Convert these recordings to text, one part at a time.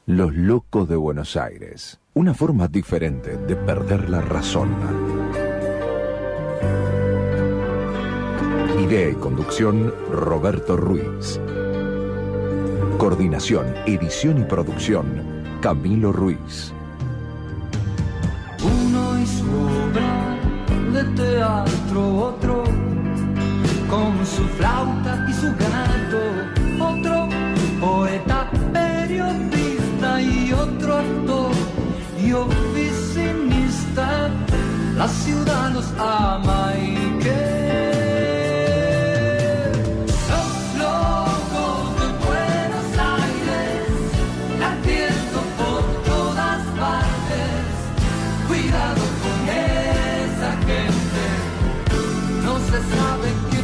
Los locos de Buenos Aires. Una forma diferente de perder la razón. Idea y conducción, Roberto Ruiz. Coordinación, edición y producción, Camilo Ruiz. Uno y su obra de teatro, otro con su flauta y su gato, otro poeta, periodista y otro actor y oficinista. La ciudad los ama y que sabe qué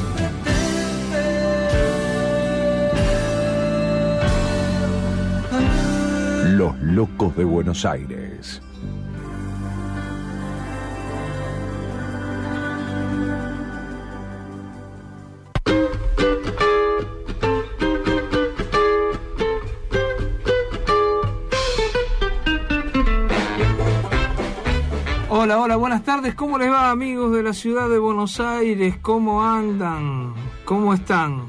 pretende. Los locos de Buenos Aires. Hola, hola, buenas tardes. ¿Cómo les va, amigos de la ciudad de Buenos Aires? ¿Cómo andan? ¿Cómo están?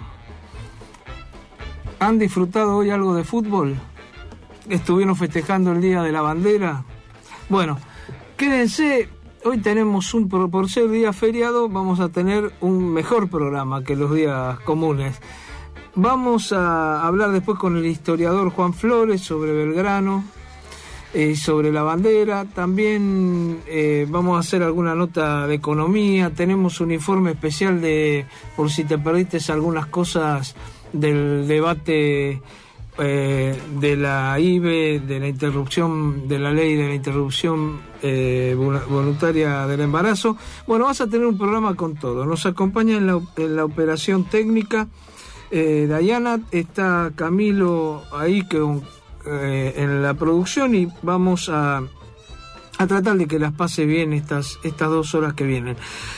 ¿Han disfrutado hoy algo de fútbol? ¿Estuvieron festejando el Día de la Bandera? Bueno, quédense. Hoy tenemos por ser día feriado, vamos a tener un mejor programa que los días comunes. Vamos a hablar después con el historiador Juan Flores sobre Belgrano. Sobre la bandera, también vamos a hacer alguna nota de economía, tenemos un informe especial por si te perdiste algunas cosas del debate de la IVE, de la interrupción, de la ley de la interrupción voluntaria del embarazo. Bueno, vas a tener un programa con todo. Nos acompaña en la operación técnica Dayana, está Camilo ahí en la producción y vamos a tratar de que las pase bien estas 2 horas que vienen.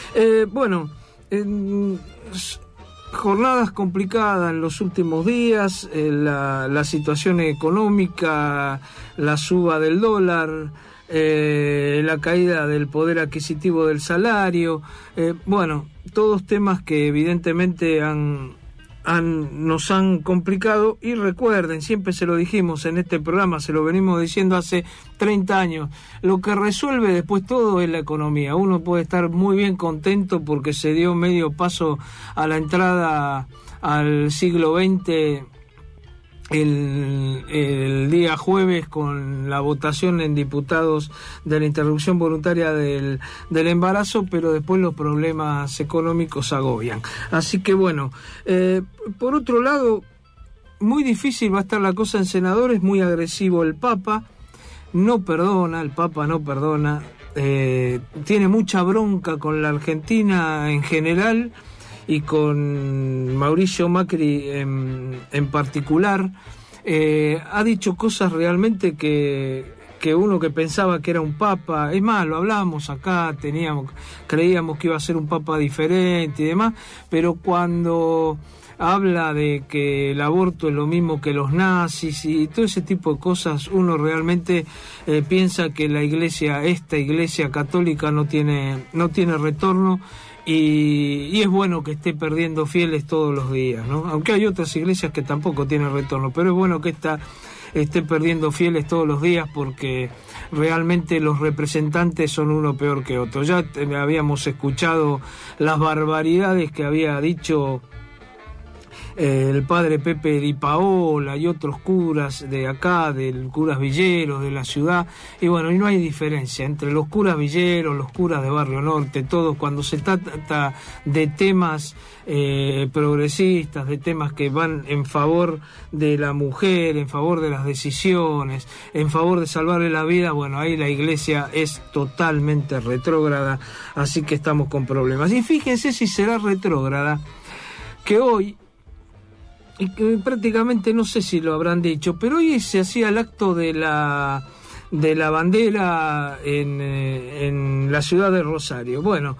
Jornadas complicadas en los últimos días, la situación económica, la suba del dólar, la caída del poder adquisitivo del salario, todos temas que evidentemente nos han complicado. Y recuerden, siempre se lo dijimos en este programa, se lo venimos diciendo hace 30 años, lo que resuelve después todo es la economía. Uno puede estar muy bien contento porque se dio medio paso a la entrada al siglo XX el día jueves con la votación en diputados de la interrupción voluntaria del embarazo, pero después los problemas económicos agobian. Así que por otro lado, muy difícil va a estar la cosa en senadores, muy agresivo el Papa no perdona, tiene mucha bronca con la Argentina en general y con Mauricio Macri en particular. Ha dicho cosas realmente que uno que pensaba que era un papa, es más, lo hablábamos acá, creíamos que iba a ser un papa diferente y demás, pero cuando habla de que el aborto es lo mismo que los nazis y todo ese tipo de cosas, uno realmente piensa que esta iglesia católica no tiene retorno. Y es bueno que esté perdiendo fieles todos los días, ¿no? Aunque hay otras iglesias que tampoco tienen retorno, pero es bueno que esta esté perdiendo fieles todos los días porque realmente los representantes son uno peor que otro. Ya habíamos escuchado las barbaridades que había dicho el padre Pepe Di Paola y otros curas de acá, del curas villeros de la ciudad, y no hay diferencia entre los curas villeros, los curas de Barrio Norte, todos, cuando se trata de temas progresistas, de temas que van en favor de la mujer, en favor de las decisiones, en favor de salvarle la vida, ahí la iglesia es totalmente retrógrada, así que estamos con problemas. Y fíjense si será retrógrada, que hoy, y que prácticamente no sé si lo habrán dicho, pero hoy se hacía el acto de la bandera en la ciudad de Rosario.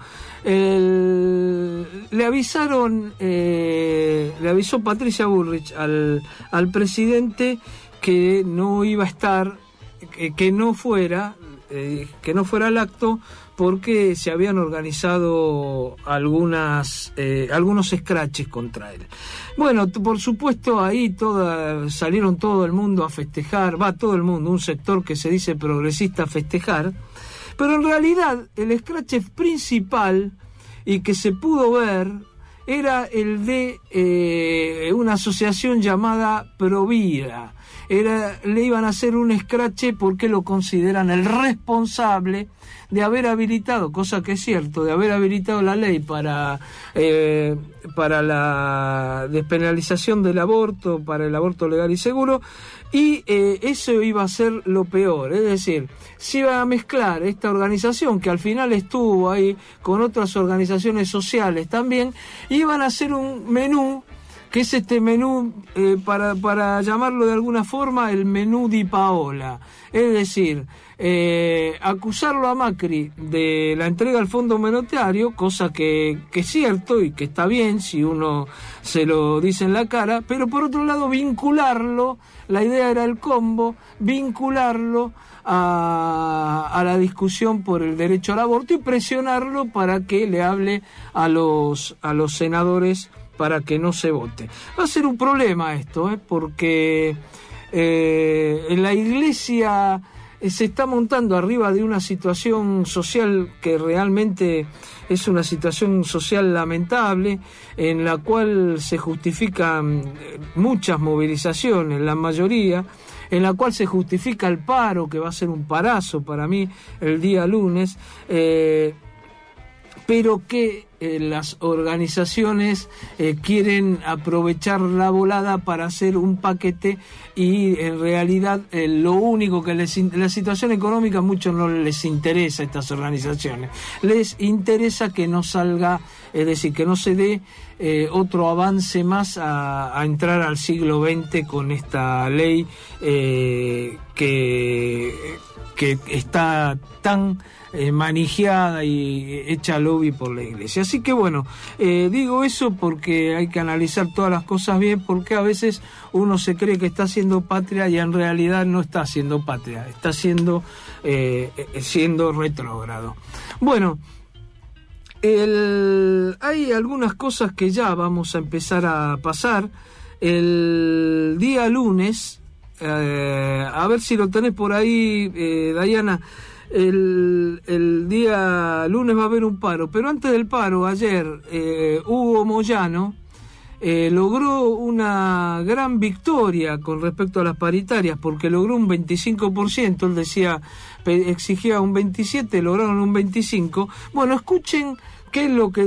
Le avisó Patricia Bullrich al presidente que no iba a estar, que no fuera al acto, porque se habían organizado algunos scratches contra él. Bueno, por supuesto ahí salieron todo el mundo a festejar, todo el mundo, un sector que se dice progresista a festejar, pero en realidad el scratch principal y que se pudo ver era el de una asociación llamada Provida. Le iban a hacer un scratch porque lo consideran el responsable de haber habilitado, cosa que es cierto, de haber habilitado la ley para la despenalización del aborto, para el aborto legal y seguro, y eso iba a ser lo peor, es decir, se iba a mezclar esta organización que al final estuvo ahí con otras organizaciones sociales también, iban a hacer un menú que es este menú, para llamarlo de alguna forma, el menú di Paola. Es decir, acusarlo a Macri de la entrega al Fondo Monetario, cosa que es cierto y que está bien si uno se lo dice en la cara, pero por otro lado vincularlo, la idea era el combo, vincularlo a la discusión por el derecho al aborto y presionarlo para que le hable a los senadores para que no se vote. Va a ser un problema esto, porque en la Iglesia se está montando arriba de una situación social que realmente es una situación social lamentable, en la cual se justifican muchas movilizaciones, la mayoría, en la cual se justifica el paro, que va a ser un parazo para mí el día lunes, pero que las organizaciones quieren aprovechar la volada para hacer un paquete y en realidad lo único que la situación económica mucho no les interesa a estas organizaciones, les interesa que no salga, es decir, que no se dé otro avance más a entrar al siglo XX con esta ley que está tan manijeada y hecha lobby por la Iglesia. Así que bueno, digo eso porque hay que analizar todas las cosas bien, porque a veces uno se cree que está haciendo patria y en realidad no está haciendo patria, está siendo retrógrado. Bueno, hay algunas cosas que ya vamos a empezar a pasar. El día lunes, a ver si lo tenés por ahí, Dayana, el día lunes va a haber un paro, pero antes del paro, ayer, Hugo Moyano logró una gran victoria con respecto a las paritarias, porque logró un 25%, él decía, exigía un 27%, lograron un 25%. Bueno, escuchen qué es lo que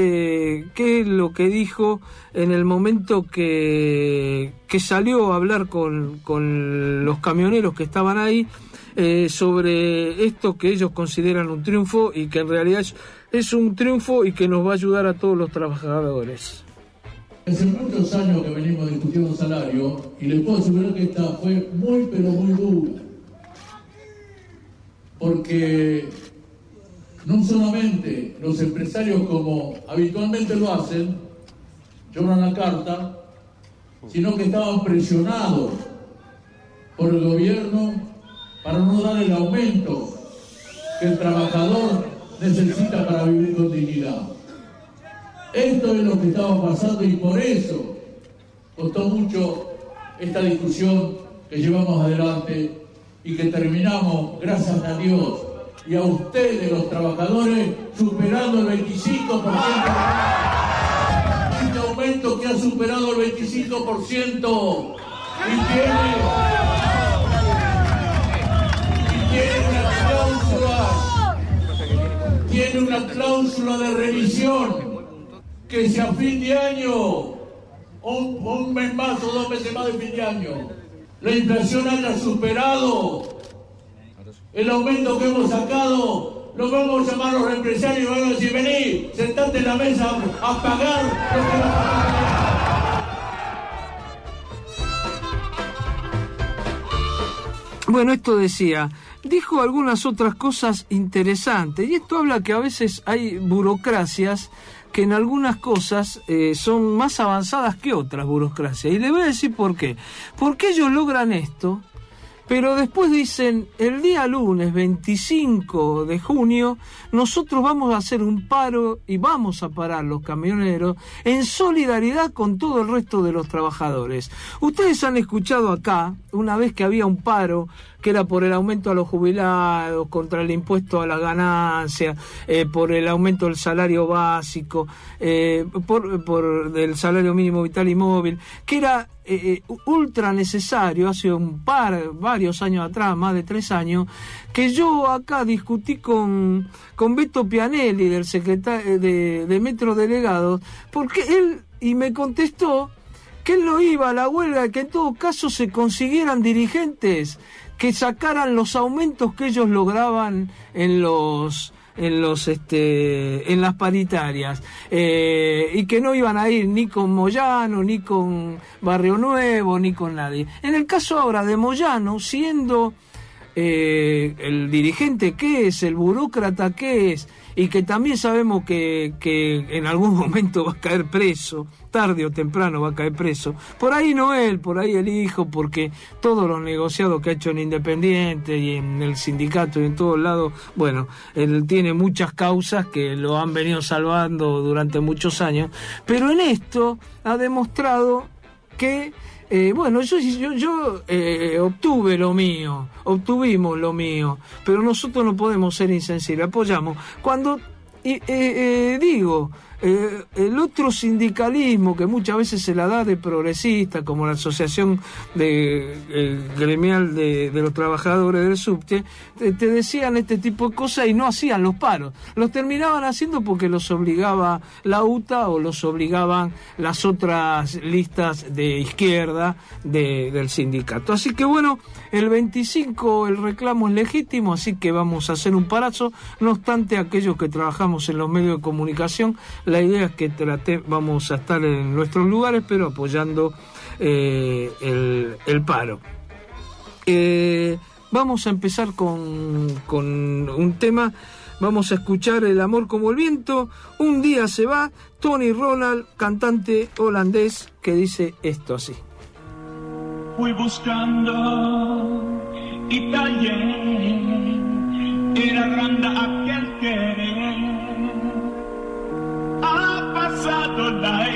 dijo en el momento que salió a hablar con los camioneros que estaban ahí, sobre esto que ellos consideran un triunfo y que en realidad es un triunfo y que nos va a ayudar a todos los trabajadores. Hace muchos años que venimos discutiendo salario y les puedo asegurar que esta fue muy pero muy dura, porque no solamente los empresarios, como habitualmente lo hacen, lloran la carta, sino que estaban presionados por el gobierno para no dar el aumento que el trabajador necesita para vivir con dignidad. Esto es lo que estaba pasando y por eso costó mucho esta discusión que llevamos adelante y que terminamos, gracias a Dios y a ustedes, los trabajadores, superando el 25%. Este aumento que ha superado el 25% y tiene una cláusula de revisión que si a fin de año, un mes más o 2 meses más de fin de año, la inflación haya superado el aumento que hemos sacado, lo vamos a llamar a los empresarios y vamos a decir: vení, sentate en la mesa a pagar lo que vas a pagar. Bueno, esto decía, dijo algunas otras cosas interesantes, y esto habla que a veces hay burocracias que en algunas cosas son más avanzadas que otras burocracias. Y les voy a decir por qué. Porque ellos logran esto, pero después dicen, el día lunes 25 de junio, nosotros vamos a hacer un paro y vamos a parar los camioneros en solidaridad con todo el resto de los trabajadores. Ustedes han escuchado acá, una vez que había un paro, que era por el aumento a los jubilados, contra el impuesto a la ganancia, por el aumento del salario básico, por del salario mínimo vital y móvil, que era ultra necesario hace varios años atrás, más de 3 años, que yo acá discutí con Beto Pianelli, del secretario de Metro Delegados, porque él, y me contestó que él no iba a la huelga, que en todo caso se consiguieran dirigentes que sacaran los aumentos que ellos lograban en las paritarias, y que no iban a ir ni con Moyano, ni con Barrio Nuevo, ni con nadie. En el caso ahora de Moyano, siendo el dirigente que es, el burócrata que es, y que también sabemos que en algún momento va a caer preso, tarde o temprano va a caer preso, por ahí no él, por ahí el hijo, porque todos los negociados que ha hecho en Independiente y en el sindicato y en todos lados, bueno, él tiene muchas causas que lo han venido salvando durante muchos años, pero en esto ha demostrado que bueno, yo obtuve lo mío, obtuvimos lo mío, pero nosotros no podemos ser insensibles, apoyamos. Cuando digo, el otro sindicalismo que muchas veces se la da de progresista, como la asociación gremial de los trabajadores del subte, te decían este tipo de cosas y no hacían los paros. Los terminaban haciendo porque los obligaba la UTA o los obligaban las otras listas de izquierda del sindicato. Así que bueno, el 25 el reclamo es legítimo, así que vamos a hacer un parazo. No obstante, aquellos que trabajamos en los medios de comunicación, la idea es que vamos a estar en nuestros lugares, pero apoyando el paro. Vamos a empezar con un tema. Vamos a escuchar El amor como el viento, Un día se va, Tony Ronald, cantante holandés, que dice esto así. Fui buscando y también era grande aquel querer. Ha pasado la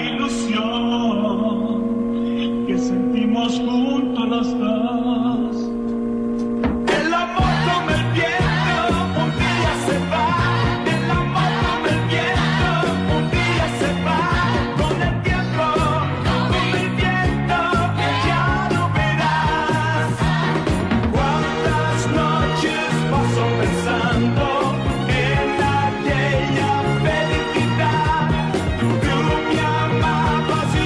ilusión que sentimos juntos los dos. El amor como el viento, un día se va. El amor como el viento, un día se va. Con el tiempo, con el viento, ya lo verás. Cuántas noches paso pensando en aquella felicidad. Tú me amabas y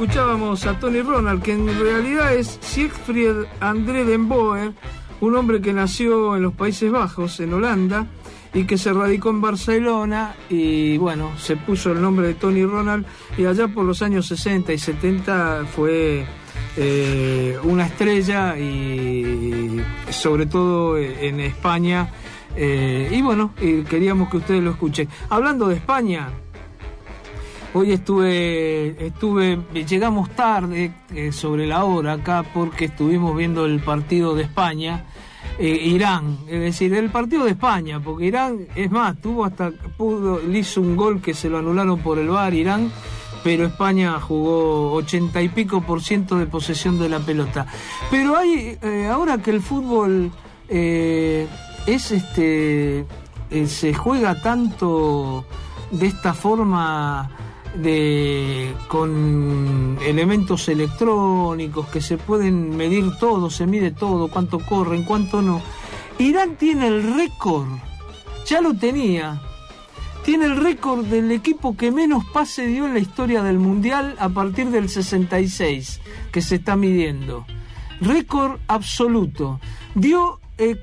escuchábamos a Tony Ronald, que en realidad es Siegfried André den Boer, un hombre que nació en los Países Bajos, en Holanda, y que se radicó en Barcelona, y bueno, se puso el nombre de Tony Ronald, y allá por los años 60 y 70 fue una estrella, y sobre todo en España, y bueno, queríamos que ustedes lo escuchen. Hablando de España, hoy llegamos tarde sobre la hora acá porque estuvimos viendo el partido de España, Irán, es decir, el partido de España, porque Irán, es más, le hizo un gol que se lo anularon por el VAR, Irán, pero España jugó 80 y pico % de posesión de la pelota. Pero hay, ahora que el fútbol se juega tanto de esta forma, con elementos electrónicos que se pueden medir todo, se mide todo, cuánto corren, cuánto no. Irán tiene el récord, ya lo tenía, tiene el récord del equipo que menos pase dio en la historia del Mundial a partir del 66, que se está midiendo. Récord absoluto. Dio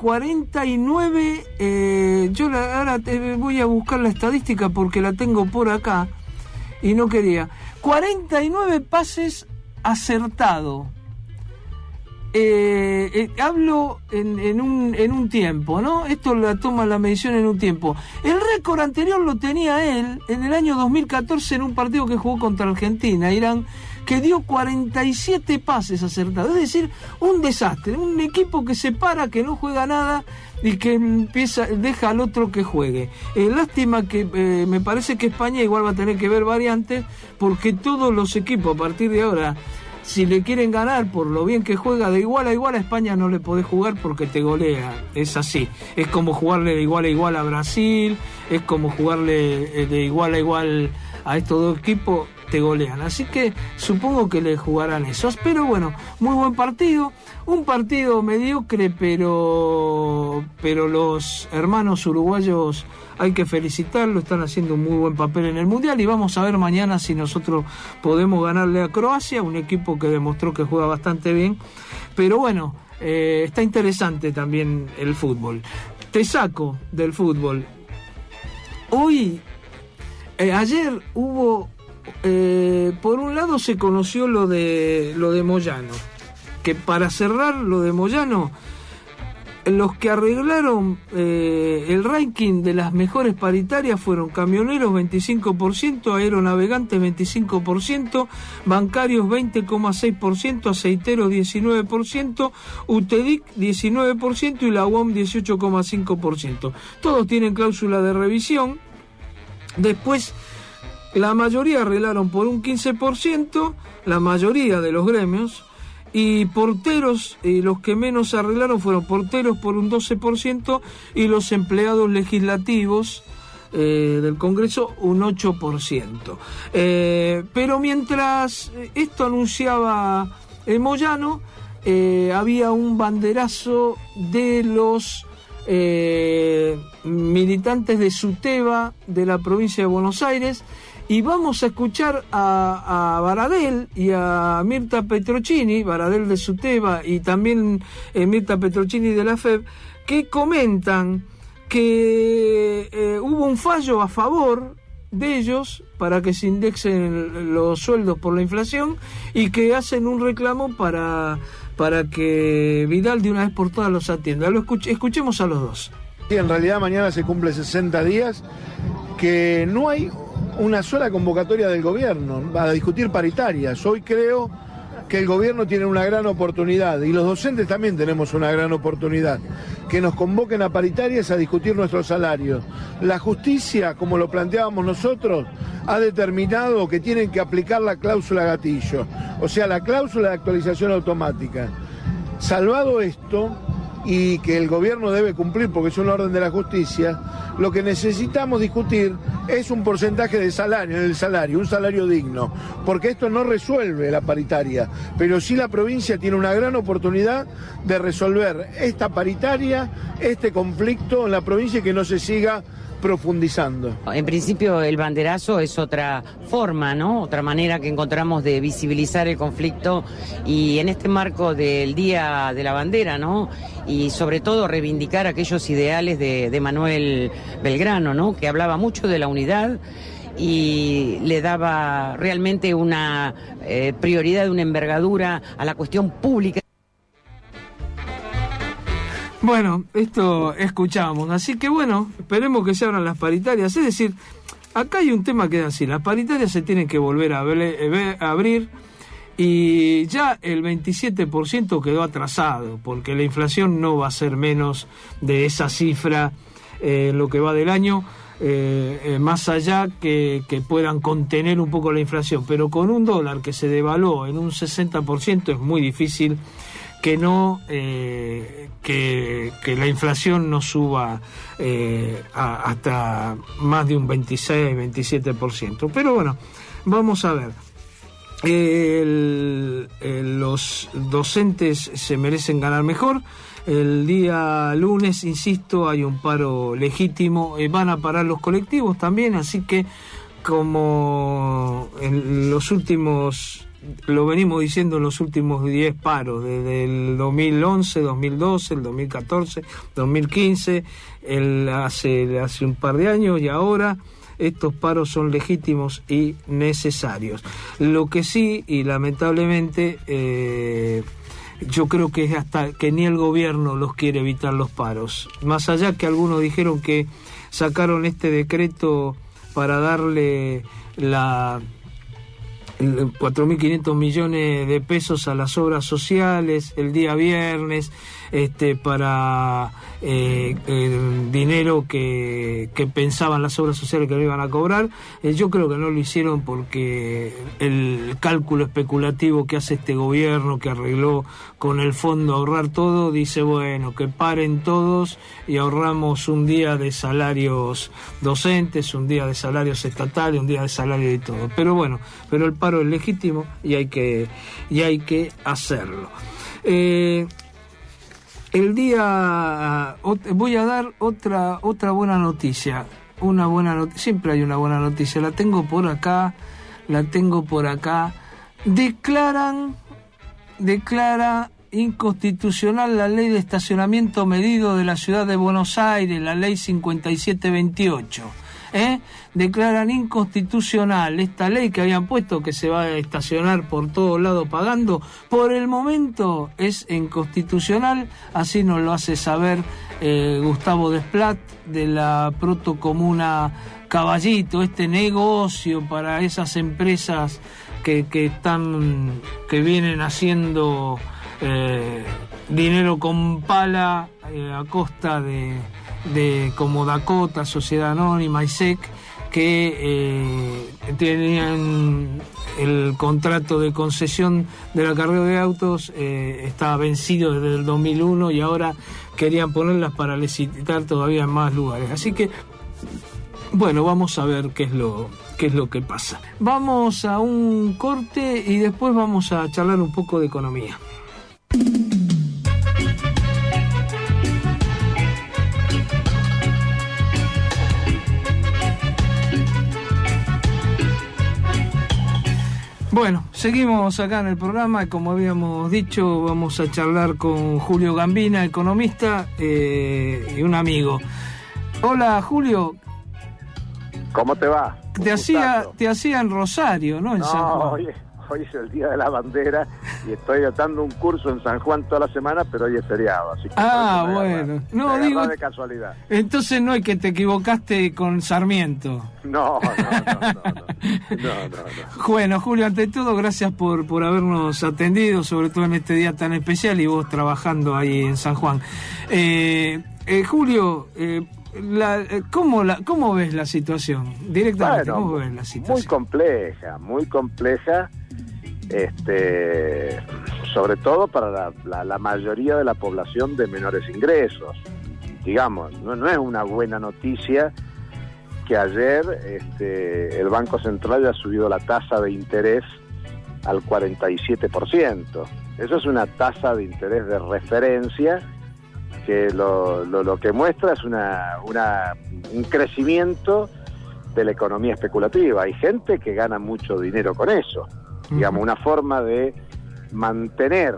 49, ahora voy a buscar la estadística porque la tengo por acá, y no quería. 49 pases acertados. Hablo en un tiempo, ¿no? Esto la toma la medición en un tiempo. El récord anterior lo tenía él en el año 2014 en un partido que jugó contra Argentina, Irán, que dio 47 pases acertados. Es decir, un desastre. Un equipo que se para, que no juega nada y que deja al otro que juegue. Lástima que me parece que España igual va a tener que ver variantes, porque todos los equipos a partir de ahora, si le quieren ganar por lo bien que juega, de igual a igual a España no le podés jugar porque te golea. Es así. Es como jugarle de igual a igual a Brasil, es como jugarle de igual a igual a estos dos equipos, te golean. Así que supongo que le jugarán esos. Pero bueno, muy buen partido. Un partido mediocre, pero los hermanos uruguayos hay que felicitarlos, están haciendo un muy buen papel en el Mundial, y vamos a ver mañana si nosotros podemos ganarle a Croacia, un equipo que demostró que juega bastante bien. Pero bueno, está interesante también el fútbol. Te saco del fútbol. Ayer hubo, por un lado se conoció lo de Moyano, que para cerrar lo de Moyano, los que arreglaron el ranking de las mejores paritarias fueron camioneros 25%, aeronavegantes 25%, bancarios 20,6%, aceiteros 19%, UTEDIC 19% y la UOM 18,5%. Todos tienen cláusula de revisión. Después, la mayoría arreglaron por un 15%, la mayoría de los gremios, y porteros, los que menos arreglaron fueron porteros por un 12% y los empleados legislativos del Congreso un 8%. Pero mientras esto anunciaba Moyano, había un banderazo de los militantes de SUTEBA de la provincia de Buenos Aires, y vamos a escuchar a Baradel y a Mirta Petrocchini, Baradel de SUTEBA y también Mirta Petrocchini de la FEB, que comentan que hubo un fallo a favor de ellos para que se indexen los sueldos por la inflación, y que hacen un reclamo para que Vidal de una vez por todas los atienda. Escuchemos a los dos. Sí, en realidad mañana se cumple 60 días que no hay una sola convocatoria del gobierno a discutir paritarias. Hoy creo que el gobierno tiene una gran oportunidad, y los docentes también tenemos una gran oportunidad, que nos convoquen a paritarias a discutir nuestros salarios. La justicia, como lo planteábamos nosotros, ha determinado que tienen que aplicar la cláusula gatillo, o sea, la cláusula de actualización automática. Salvado esto, y que el gobierno debe cumplir porque es una orden de la justicia, lo que necesitamos discutir es un porcentaje de salario, un salario digno, porque esto no resuelve la paritaria, pero sí la provincia tiene una gran oportunidad de resolver esta paritaria, este conflicto en la provincia y que no se siga profundizando. En principio el banderazo es otra forma, ¿no? Otra manera que encontramos de visibilizar el conflicto y en este marco del Día de la Bandera, ¿no? Y sobre todo reivindicar aquellos ideales de Manuel Belgrano, ¿no? Que hablaba mucho de la unidad y le daba realmente una prioridad, una envergadura a la cuestión pública. Bueno, esto escuchamos, así que bueno, esperemos que se abran las paritarias. Es decir, acá hay un tema que es así, las paritarias se tienen que volver a abrir y ya el 27% quedó atrasado, porque la inflación no va a ser menos de esa cifra en lo que va del año, más allá que puedan contener un poco la inflación, pero con un dólar que se devaluó en un 60% es muy difícil que no que la inflación no suba hasta más de un 26-27%. Pero bueno, vamos a ver. Los docentes se merecen ganar mejor. El día lunes, insisto, hay un paro legítimo. Van a parar los colectivos también, así que como en los últimos... Lo venimos diciendo en los últimos 10 paros, desde el 2011, 2012, el 2014, 2015, hace un par de años y ahora estos paros son legítimos y necesarios. Lo que sí, y lamentablemente, yo creo que es hasta que ni el gobierno los quiere evitar los paros. Más allá que algunos dijeron que sacaron este decreto para darle 4.500 millones de pesos a las obras sociales el día viernes, para el dinero que pensaban las obras sociales que no iban a cobrar. Yo creo que no lo hicieron porque el cálculo especulativo que hace este gobierno, que arregló con el fondo ahorrar todo, dice, bueno, que paren todos y ahorramos un día de salarios docentes, un día de salarios estatales, un día de salario de todo. Pero bueno, pero el paro es legítimo y hay que hacerlo. El día voy a dar otra buena noticia, siempre hay una buena noticia, la tengo por acá. Declara inconstitucional la ley de estacionamiento medido de la ciudad de Buenos Aires, la ley 5728. Declaran inconstitucional esta ley que habían puesto, que se va a estacionar por todos lados pagando. Por el momento es inconstitucional, así nos lo hace saber Gustavo Desplat de la protocomuna Caballito, este negocio para esas empresas que vienen haciendo dinero con pala a costa de como Dakota, Sociedad Anónima, ISEC, que tenían el contrato de concesión del acarreo de autos, estaba vencido desde el 2001 y ahora querían ponerlas para licitar todavía en más lugares. Así que, bueno, vamos a ver qué es lo que pasa. Vamos a un corte y después vamos a charlar un poco de economía. Bueno, seguimos acá en el programa. Como habíamos dicho, vamos a charlar con Julio Gambina, economista, y un amigo. Hola, Julio. ¿Cómo te va? Te hacía en Rosario, ¿no? En San Juan. Hoy es el Día de la Bandera y estoy dando un curso en San Juan toda la semana, pero hoy es feriado, así que bueno. No, digo de casualidad. Entonces no es que te equivocaste con Sarmiento. No. Bueno, Julio, ante todo, gracias por habernos atendido, sobre todo en este día tan especial y vos trabajando ahí en San Juan. Julio, ¿cómo ves la situación? Directamente, ¿cómo ves la situación? Muy compleja. sobre todo para la mayoría de la población de menores ingresos. Digamos, no es una buena noticia que ayer el Banco Central haya subido la tasa de interés al 47%. Eso es una tasa de interés de referencia que lo que muestra es un crecimiento de la economía especulativa. Hay gente que gana mucho dinero con eso. Digamos, una forma de mantener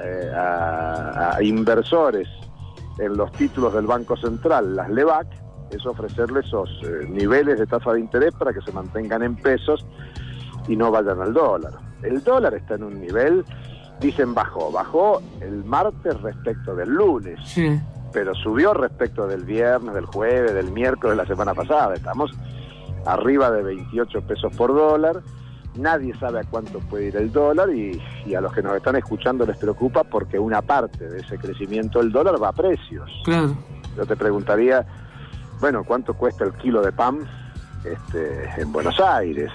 a inversores en los títulos del Banco Central, las LEBAC, es ofrecerle esos niveles de tasa de interés para que se mantengan en pesos y no vayan al dólar. El dólar está en un nivel, dicen bajó el martes respecto del lunes, sí, pero subió respecto del viernes, del jueves, del miércoles de la semana pasada. Estamos arriba de 28 pesos por dólar. Nadie sabe a cuánto puede ir el dólar y a los que nos están escuchando les preocupa porque una parte de ese crecimiento del dólar va a precios. Claro. Yo te preguntaría, bueno, ¿cuánto cuesta el kilo de pan en Buenos Aires?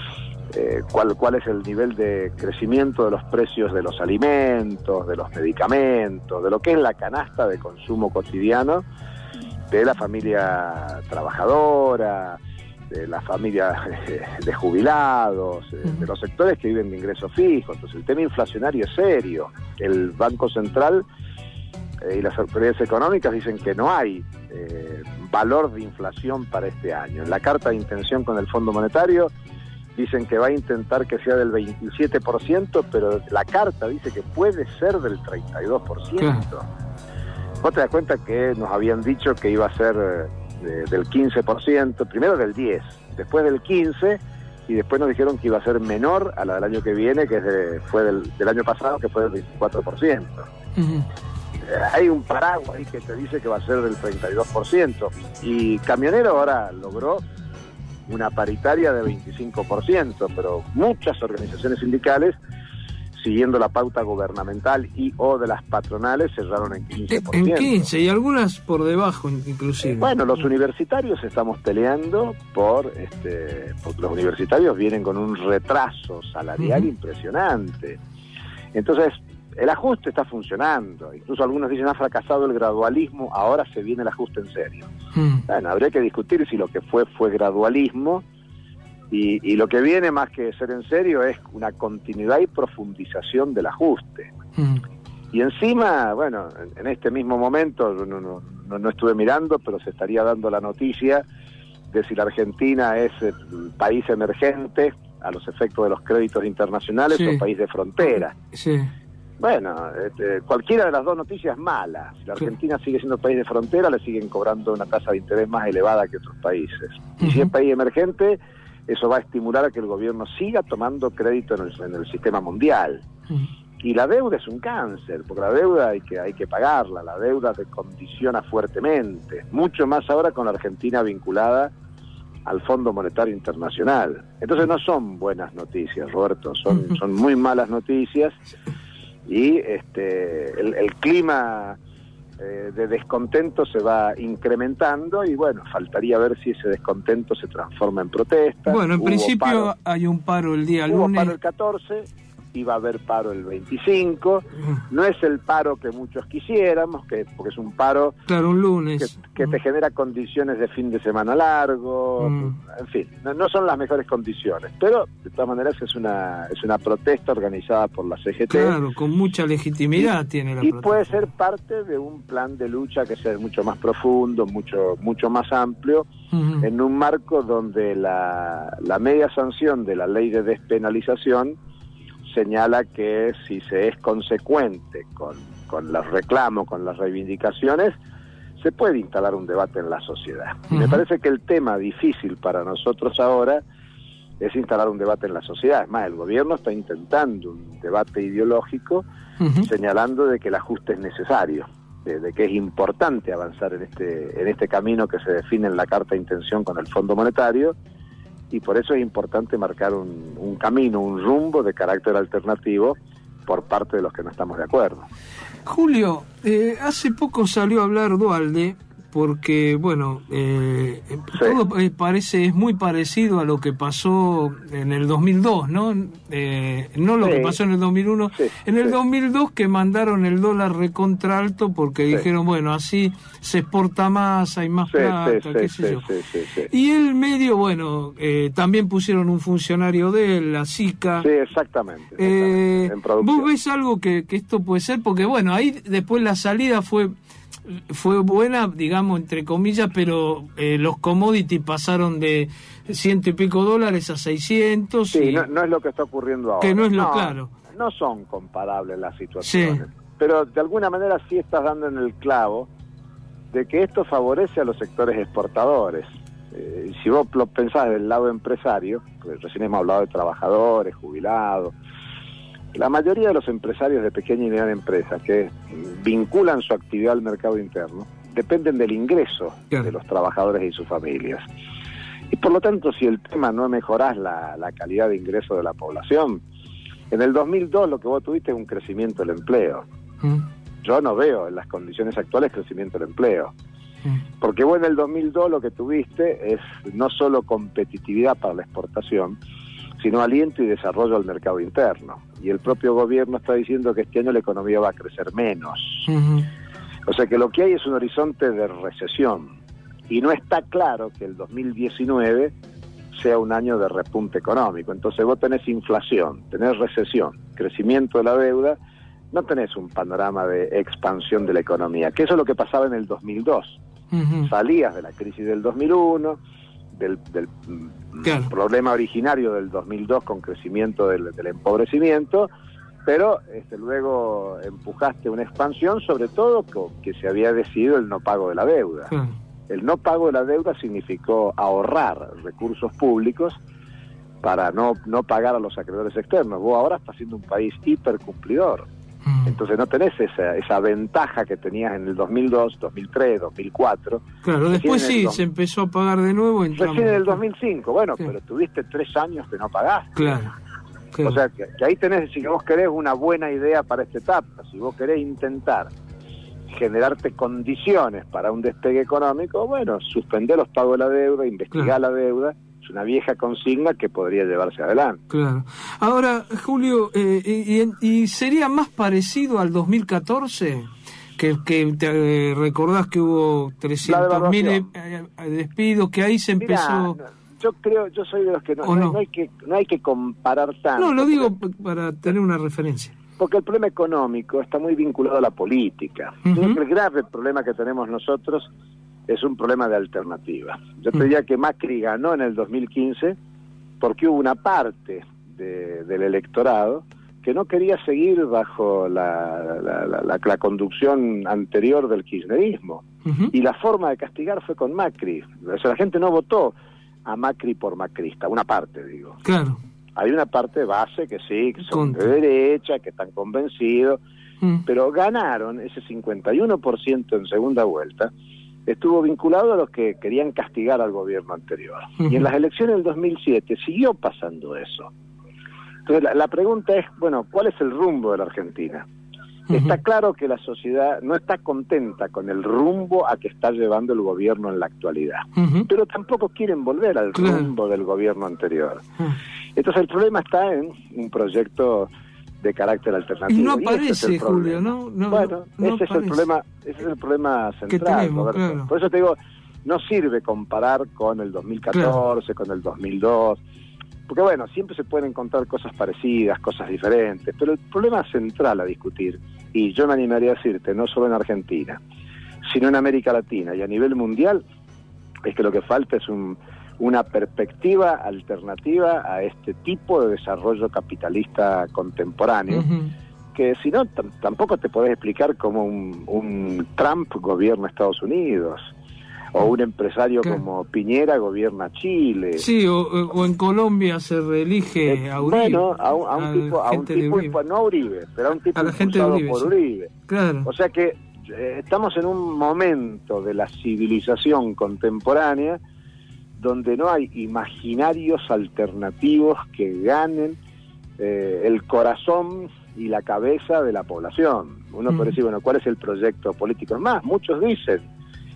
¿Cuál es el nivel de crecimiento de los precios de los alimentos, de los medicamentos, de lo que es la canasta de consumo cotidiano de la familia trabajadora, de la familia de jubilados, de los sectores que viven de ingresos fijos? Entonces el tema inflacionario es serio. El Banco Central y las autoridades económicas dicen que no hay valor de inflación para este año. En la carta de intención con el Fondo Monetario dicen que va a intentar que sea del 27%, pero la carta dice que puede ser del 32%. Claro. Vos te das cuenta que nos habían dicho que iba a ser del 15%, primero del 10%, después del 15%, y después nos dijeron que iba a ser menor a la del año que viene, que fue del año pasado, que fue del 24%. Uh-huh. Hay un paraguas ahí que te dice que va a ser del 32%, y Camionero ahora logró una paritaria de 25%, pero muchas organizaciones sindicales, siguiendo la pauta gubernamental y o de las patronales, cerraron en 15%. En 15%, y algunas por debajo inclusive. Bueno, los universitarios estamos peleando porque los universitarios vienen con un retraso salarial impresionante. Entonces, el ajuste está funcionando. Incluso algunos dicen ha fracasado el gradualismo, ahora se viene el ajuste en serio. Bueno, habría que discutir si lo que fue gradualismo, y lo que viene más que ser en serio es una continuidad y profundización del ajuste. Y encima, bueno, en este mismo momento, no estuve mirando, pero se estaría dando la noticia de si la Argentina es el país emergente a los efectos de los créditos internacionales, sí, o país de frontera. Sí. Bueno, cualquiera de las dos noticias es mala. Si la Argentina sigue siendo país de frontera, le siguen cobrando una tasa de interés más elevada que otros países. Y si es país emergente, eso va a estimular a que el gobierno siga tomando crédito en el sistema mundial. Y la deuda es un cáncer, porque la deuda hay que pagarla, la deuda te condiciona fuertemente, mucho más ahora con la Argentina vinculada al Fondo Monetario Internacional. Entonces no son buenas noticias, Roberto, son muy malas noticias, y el clima de descontento se va incrementando, y bueno, faltaría ver si ese descontento se transforma en protesta. Bueno, en principio hay un paro el día lunes. Hubo paro el 14, iba a haber paro el 25, no es el paro que muchos quisiéramos, porque es un paro, claro, un lunes que te genera condiciones de fin de semana largo, en fin, no son las mejores condiciones, pero de todas maneras es una protesta organizada por la CGT. Claro, con mucha legitimidad tiene la protesta. Y puede ser parte de un plan de lucha que sea mucho más profundo, mucho más amplio, en un marco donde la media sanción de la ley de despenalización señala que si se es consecuente con los reclamos, con las reivindicaciones, se puede instalar un debate en la sociedad. Y me parece que el tema difícil para nosotros ahora es instalar un debate en la sociedad. Es más, el gobierno está intentando un debate ideológico, señalando de que el ajuste es necesario, de que es importante avanzar en este camino que se define en la carta de intención con el Fondo Monetario, y por eso es importante marcar un camino, un rumbo de carácter alternativo por parte de los que no estamos de acuerdo. Julio, hace poco salió a hablar Duhalde porque, bueno, todo es muy parecido a lo que pasó en el 2002, ¿no? No lo que pasó en el 2001. En el 2002 que mandaron el dólar recontra alto porque dijeron, bueno, así se exporta más, hay más plata, qué sé yo. Y el medio, bueno, también pusieron un funcionario de la SICA. Sí, exactamente. En ¿Vos ves algo que esto puede ser? Porque, bueno, ahí después la salida fue buena, digamos, entre comillas, pero los commodities pasaron de $100 y pico a 600. Sí, no es lo que está ocurriendo ahora. Que no es lo claro. No son comparables las situaciones. Sí. Pero de alguna manera sí estás dando en el clavo de que esto favorece a los sectores exportadores. Si vos lo pensás del lado empresario, pues recién hemos hablado de trabajadores, jubilados, la mayoría de los empresarios de pequeña y mediana empresa que vinculan su actividad al mercado interno dependen del ingreso de los trabajadores y sus familias. Y por lo tanto, si el tema no mejorás la calidad de ingreso de la población, en el 2002 lo que vos tuviste es un crecimiento del empleo. Yo no veo en las condiciones actuales crecimiento del empleo. Porque vos en el 2002 lo que tuviste es no solo competitividad para la exportación, sino aliento y desarrollo al mercado interno. Y el propio gobierno está diciendo que este año la economía va a crecer menos. O sea que lo que hay es un horizonte de recesión. Y no está claro que el 2019 sea un año de repunte económico. Entonces vos tenés inflación, tenés recesión, crecimiento de la deuda, no tenés un panorama de expansión de la economía, que eso es lo que pasaba en el 2002. Salías de la crisis del 2001, del problema originario del 2002 con crecimiento del empobrecimiento, pero luego empujaste una expansión, sobre todo que se había decidido el no pago de la deuda. El no pago de la deuda significó ahorrar recursos públicos para no pagar a los acreedores externos. Vos ahora estás siendo un país hipercumplidor. Entonces no tenés esa ventaja que tenías en el 2002, 2003, 2004. Claro, después se empezó a pagar de nuevo. Recién en el 2005, bueno, pero tuviste 3 años que no pagaste. Claro. O sea, que ahí tenés, si vos querés, una buena idea para esta etapa. Si vos querés intentar generarte condiciones para un despegue económico, bueno, suspender los pagos de la deuda, investigar la deuda, es una vieja consigna que podría llevarse adelante. Claro. Ahora, Julio, ¿y sería más parecido al 2014? Que te recordás que hubo 300.000 despidos, que ahí se empezó... Yo soy de los que no hay que comparar tanto. No, lo digo para tener una referencia. Porque el problema económico está muy vinculado a la política. El grave problema que tenemos nosotros es un problema de alternativa. Yo te diría que Macri ganó en el 2015 porque hubo una parte del electorado que no quería seguir bajo la conducción anterior del kirchnerismo. Y la forma de castigar fue con Macri. O sea, la gente no votó a Macri por macrista, una parte, digo. Claro. Hay una parte base que sí, que son de derecha, que están convencidos, pero ganaron ese 51% en segunda vuelta, estuvo vinculado a los que querían castigar al gobierno anterior. Y en las elecciones del 2007 siguió pasando eso. Entonces la pregunta es, bueno, ¿cuál es el rumbo de la Argentina? Está claro que la sociedad no está contenta con el rumbo a que está llevando el gobierno en la actualidad, pero tampoco quieren volver al rumbo del gobierno anterior. Entonces el problema está en un proyecto de carácter alternativo. Y no aparece, Julio, ¿no? Bueno, ese es el problema central. Que tenemos, claro. Por eso te digo, no sirve comparar con el 2014, con el 2002, porque bueno, siempre se pueden encontrar cosas parecidas, cosas diferentes, pero el problema central a discutir, y yo me animaría a decirte, no solo en Argentina, sino en América Latina y a nivel mundial, es que lo que falta es una perspectiva alternativa a este tipo de desarrollo capitalista contemporáneo, que si no, tampoco te podés explicar cómo un Trump gobierna Estados Unidos, o un empresario como Piñera gobierna Chile. Sí, o en Colombia se reelige a Uribe. Bueno, a un tipo no a Uribe, pero a un tipo impulsado por Uribe. Claro. O sea que estamos en un momento de la civilización contemporánea donde no hay imaginarios alternativos que ganen el corazón y la cabeza de la población. Uno puede decir, bueno, ¿cuál es el proyecto político? Es más, muchos dicen,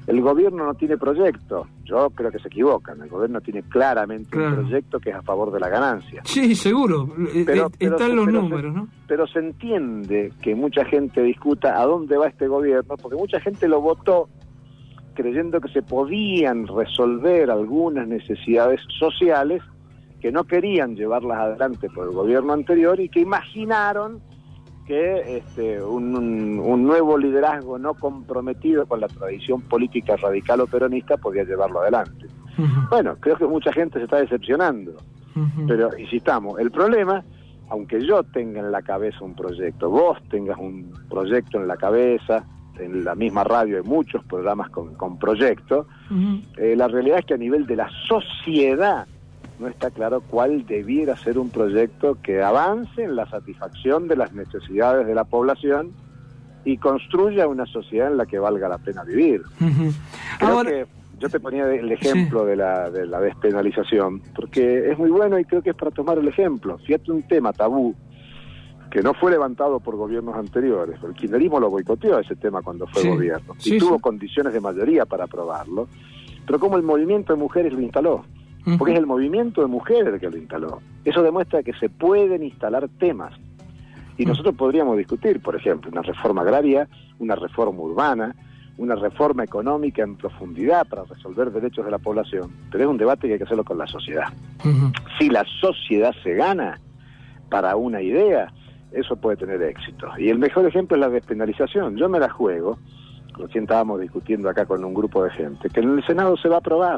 el gobierno no tiene proyecto. Yo creo que se equivocan. El gobierno tiene claramente un proyecto que es a favor de la ganancia. Sí, seguro. Están los números, ¿no? Pero se entiende que mucha gente discuta a dónde va este gobierno, porque mucha gente lo votó creyendo que se podían resolver algunas necesidades sociales que no querían llevarlas adelante por el gobierno anterior y que imaginaron que un nuevo liderazgo no comprometido con la tradición política radical o peronista podía llevarlo adelante. Bueno, creo que mucha gente se está decepcionando, pero insistamos, el problema, aunque yo tenga en la cabeza un proyecto, vos tengas un proyecto en la cabeza, en la misma radio hay muchos programas con proyectos, la realidad es que a nivel de la sociedad no está claro cuál debiera ser un proyecto que avance en la satisfacción de las necesidades de la población y construya una sociedad en la que valga la pena vivir. Creo que yo te ponía el ejemplo de la despenalización, porque es muy bueno y creo que es para tomar el ejemplo. Fíjate, un tema tabú que no fue levantado por gobiernos anteriores. El kirchnerismo lo boicoteó ese tema cuando fue gobierno y tuvo condiciones de mayoría para aprobarlo, pero como el movimiento de mujeres lo instaló, porque es el movimiento de mujeres el que lo instaló. Eso demuestra que se pueden instalar temas y nosotros podríamos discutir, por ejemplo, una reforma agraria, una reforma urbana, una reforma económica en profundidad para resolver derechos de la población, pero es un debate que hay que hacerlo con la sociedad. Si la sociedad se gana para una idea, eso puede tener éxito. Y el mejor ejemplo es la despenalización. Yo me la juego, recién estábamos discutiendo acá con un grupo de gente, que en el Senado se va a aprobar.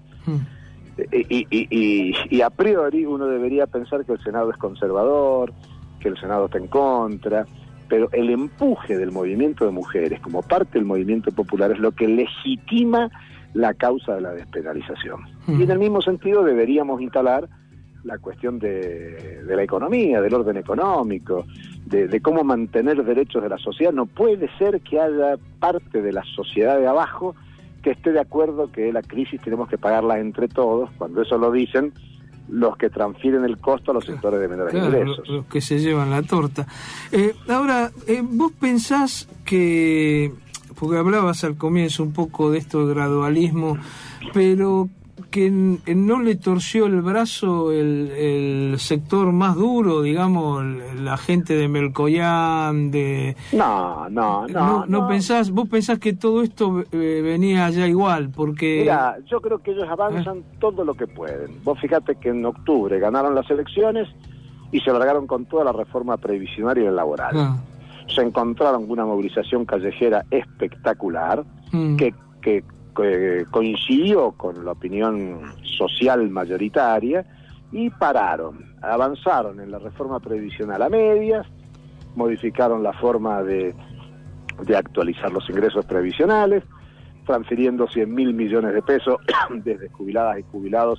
Y a priori uno debería pensar que el Senado es conservador, que el Senado está en contra, pero el empuje del movimiento de mujeres como parte del movimiento popular es lo que legitima la causa de la despenalización. Y en el mismo sentido deberíamos instalar la cuestión de la economía, del orden económico, de cómo mantener derechos de la sociedad. No puede ser que haya parte de la sociedad de abajo que esté de acuerdo que la crisis tenemos que pagarla entre todos, cuando eso lo dicen los que transfieren el costo a los sectores de menores ingresos. Los que se llevan la torta. Ahora, vos pensás que, porque hablabas al comienzo un poco de esto del gradualismo, pero que no le torció el brazo el sector más duro, digamos, la gente de Melcoyán, de... No pensás, vos pensás que todo esto venía ya igual, porque... Mira, yo creo que ellos avanzan todo lo que pueden. Vos fíjate que en octubre ganaron las elecciones y se largaron con toda la reforma previsional y laboral. Se encontraron con una movilización callejera espectacular que coincidió con la opinión social mayoritaria y avanzaron en la reforma previsional a medias, modificaron la forma de actualizar los ingresos previsionales, transfiriendo 100.000 millones de pesos desde jubiladas y jubilados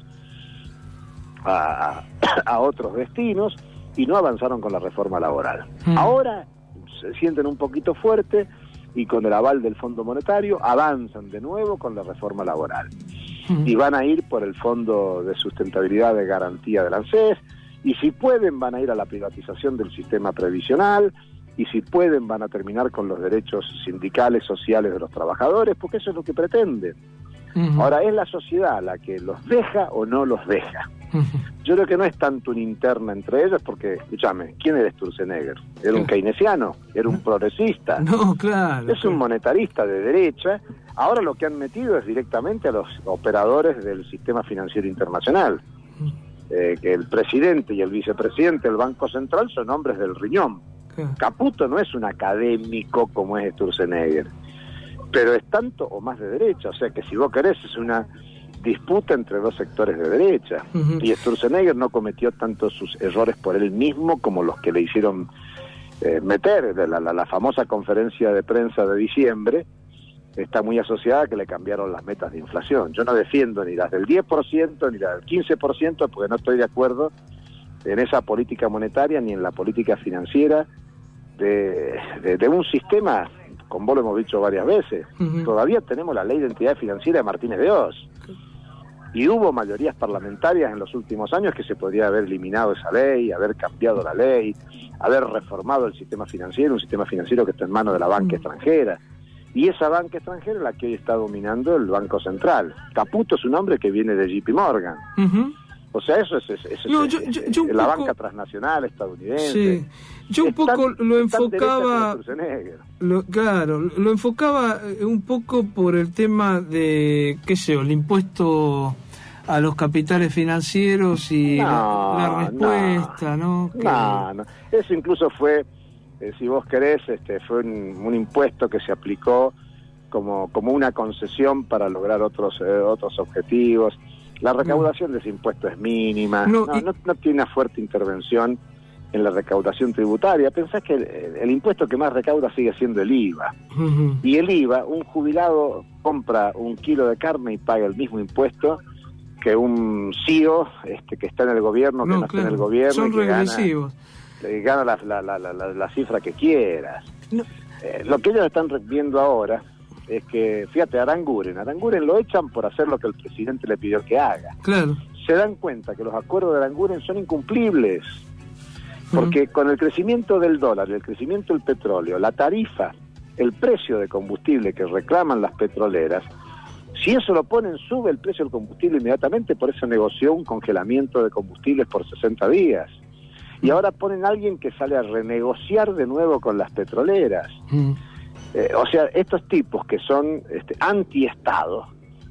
a otros destinos, y no avanzaron con la reforma laboral. Ahora se sienten un poquito fuerte y con el aval del Fondo Monetario avanzan de nuevo con la reforma laboral. Y van a ir por el Fondo de Sustentabilidad de Garantía del ANSES, y si pueden van a ir a la privatización del sistema previsional, y si pueden van a terminar con los derechos sindicales, sociales de los trabajadores, porque eso es lo que pretenden. Ahora, es la sociedad la que los deja o no los deja. Yo creo que no es tanto una interna entre ellos, porque, escúchame, ¿quién era Sturzenegger? ¿Era un keynesiano? ¿Era un progresista? No, claro. Es un monetarista de derecha. Ahora lo que han metido es directamente a los operadores del sistema financiero internacional. Que el presidente y el vicepresidente del Banco Central son hombres del riñón. Caputo no es un académico como es Sturzenegger, pero es tanto o más de derecha. O sea que si vos querés es una disputa entre dos sectores de derecha. Y Sturzenegger no cometió tanto sus errores por él mismo como los que le hicieron meter. La famosa conferencia de prensa de diciembre está muy asociada a que le cambiaron las metas de inflación. Yo no defiendo ni las del 10% ni las del 15%, porque no estoy de acuerdo en esa política monetaria ni en la política financiera de un sistema, como vos lo hemos dicho varias veces. Todavía tenemos la ley de entidad financiera de Martínez de Oz, y hubo mayorías parlamentarias en los últimos años que se podría haber eliminado esa ley, haber cambiado la ley, haber reformado el sistema financiero, un sistema financiero que está en manos de la banca extranjera. Y esa banca extranjera es la que hoy está dominando el Banco Central. Caputo es un hombre que viene de JP Morgan. O sea, eso es la banca transnacional estadounidense. Sí. Yo un poco lo enfocaba, lo enfocaba un poco por el tema de, qué sé yo, el impuesto a los capitales financieros y la respuesta, ¿no? No. Eso incluso fue, si vos querés, fue un impuesto que se aplicó como una concesión para lograr otros objetivos. La recaudación de ese impuesto es mínima, no tiene una fuerte intervención en la recaudación tributaria. Pensás que el impuesto que más recauda sigue siendo el IVA. Y el IVA, un jubilado compra 1 kilo de carne y paga el mismo impuesto que un CEO que está en el gobierno, que nació en el gobierno. Son regresivos. Gana la cifra que quieras. Lo que ellos están viendo ahora es que, fíjate, Aranguren lo echan por hacer lo que el presidente le pidió que haga. Claro. Se dan cuenta que los acuerdos de Aranguren son incumplibles, porque con el crecimiento del dólar, el crecimiento del petróleo, la tarifa, el precio de combustible que reclaman las petroleras, si eso lo ponen, sube el precio del combustible inmediatamente. Por eso negoció un congelamiento de combustibles por 60 días. Y ahora ponen a alguien que sale a renegociar de nuevo con las petroleras. O sea, estos tipos que son anti-Estado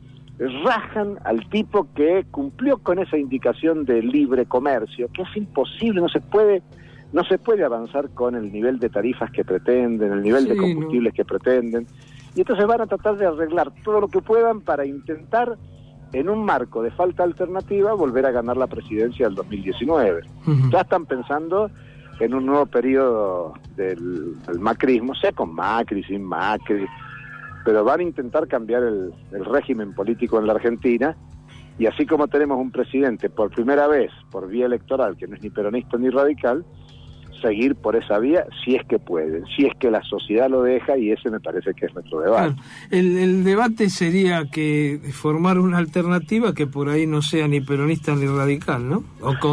rajan al tipo que cumplió con esa indicación de libre comercio, que es imposible, no se puede avanzar con el nivel de tarifas que pretenden, el nivel de combustibles que pretenden. Y entonces van a tratar de arreglar todo lo que puedan para intentar, en un marco de falta alternativa, volver a ganar la presidencia del 2019. Ya están pensando en un nuevo periodo del macrismo, sea con Macri, sin Macri, pero van a intentar cambiar el régimen político en la Argentina, y así como tenemos un presidente por primera vez, por vía electoral, que no es ni peronista ni radical, seguir por esa vía si es que pueden, si es que la sociedad lo deja, y ese me parece que es nuestro debate. Claro. El debate sería que formar una alternativa que por ahí no sea ni peronista ni radical, ¿no?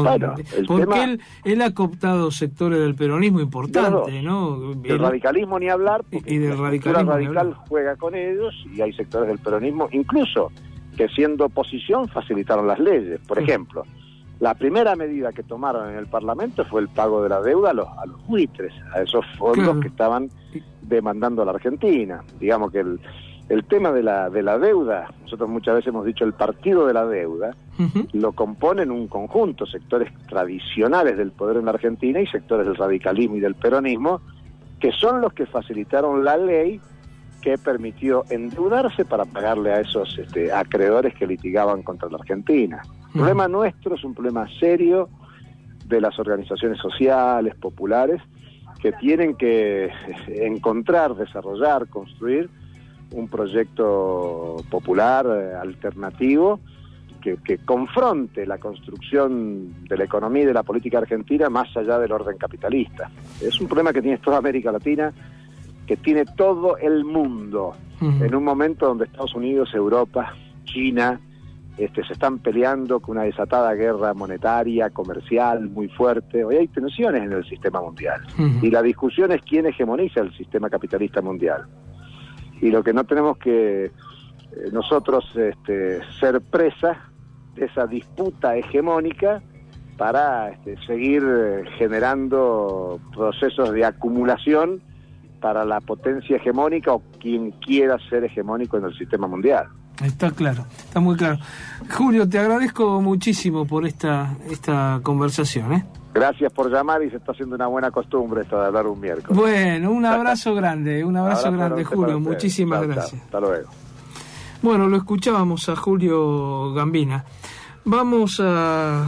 Porque él ha cooptado sectores del peronismo importantes, ¿no? Del radicalismo ni hablar, porque y del la radical juega con ellos, y hay sectores del peronismo, incluso que siendo oposición facilitaron las leyes. Por ejemplo, la primera medida que tomaron en el Parlamento fue el pago de la deuda a los buitres, a esos fondos que estaban demandando a la Argentina. Digamos que el tema de la deuda, nosotros muchas veces hemos dicho el partido de la deuda, lo componen un conjunto, sectores tradicionales del poder en la Argentina y sectores del radicalismo y del peronismo, que son los que facilitaron la ley que permitió endeudarse para pagarle a esos acreedores que litigaban contra la Argentina. El problema nuestro es un problema serio de las organizaciones sociales, populares, que tienen que encontrar, desarrollar, construir un proyecto popular alternativo que confronte la construcción de la economía y de la política argentina más allá del orden capitalista. Es un problema que tiene toda América Latina, que tiene todo el mundo, en un momento donde Estados Unidos, Europa, China, se están peleando con una desatada guerra monetaria, comercial, muy fuerte. Hoy hay tensiones en el sistema mundial. Y la discusión es quién hegemoniza el sistema capitalista mundial. Y lo que no tenemos que nosotros ser presa de esa disputa hegemónica para seguir generando procesos de acumulación para la potencia hegemónica o quien quiera ser hegemónico en el sistema mundial. Está claro, está muy claro. Julio, te agradezco muchísimo por esta conversación. Gracias por llamar, y se está haciendo una buena costumbre esto de hablar un miércoles. Bueno, un abrazo grande, Julio, muchísimas gracias. Hasta luego. Bueno, lo escuchábamos a Julio Gambina. Vamos a...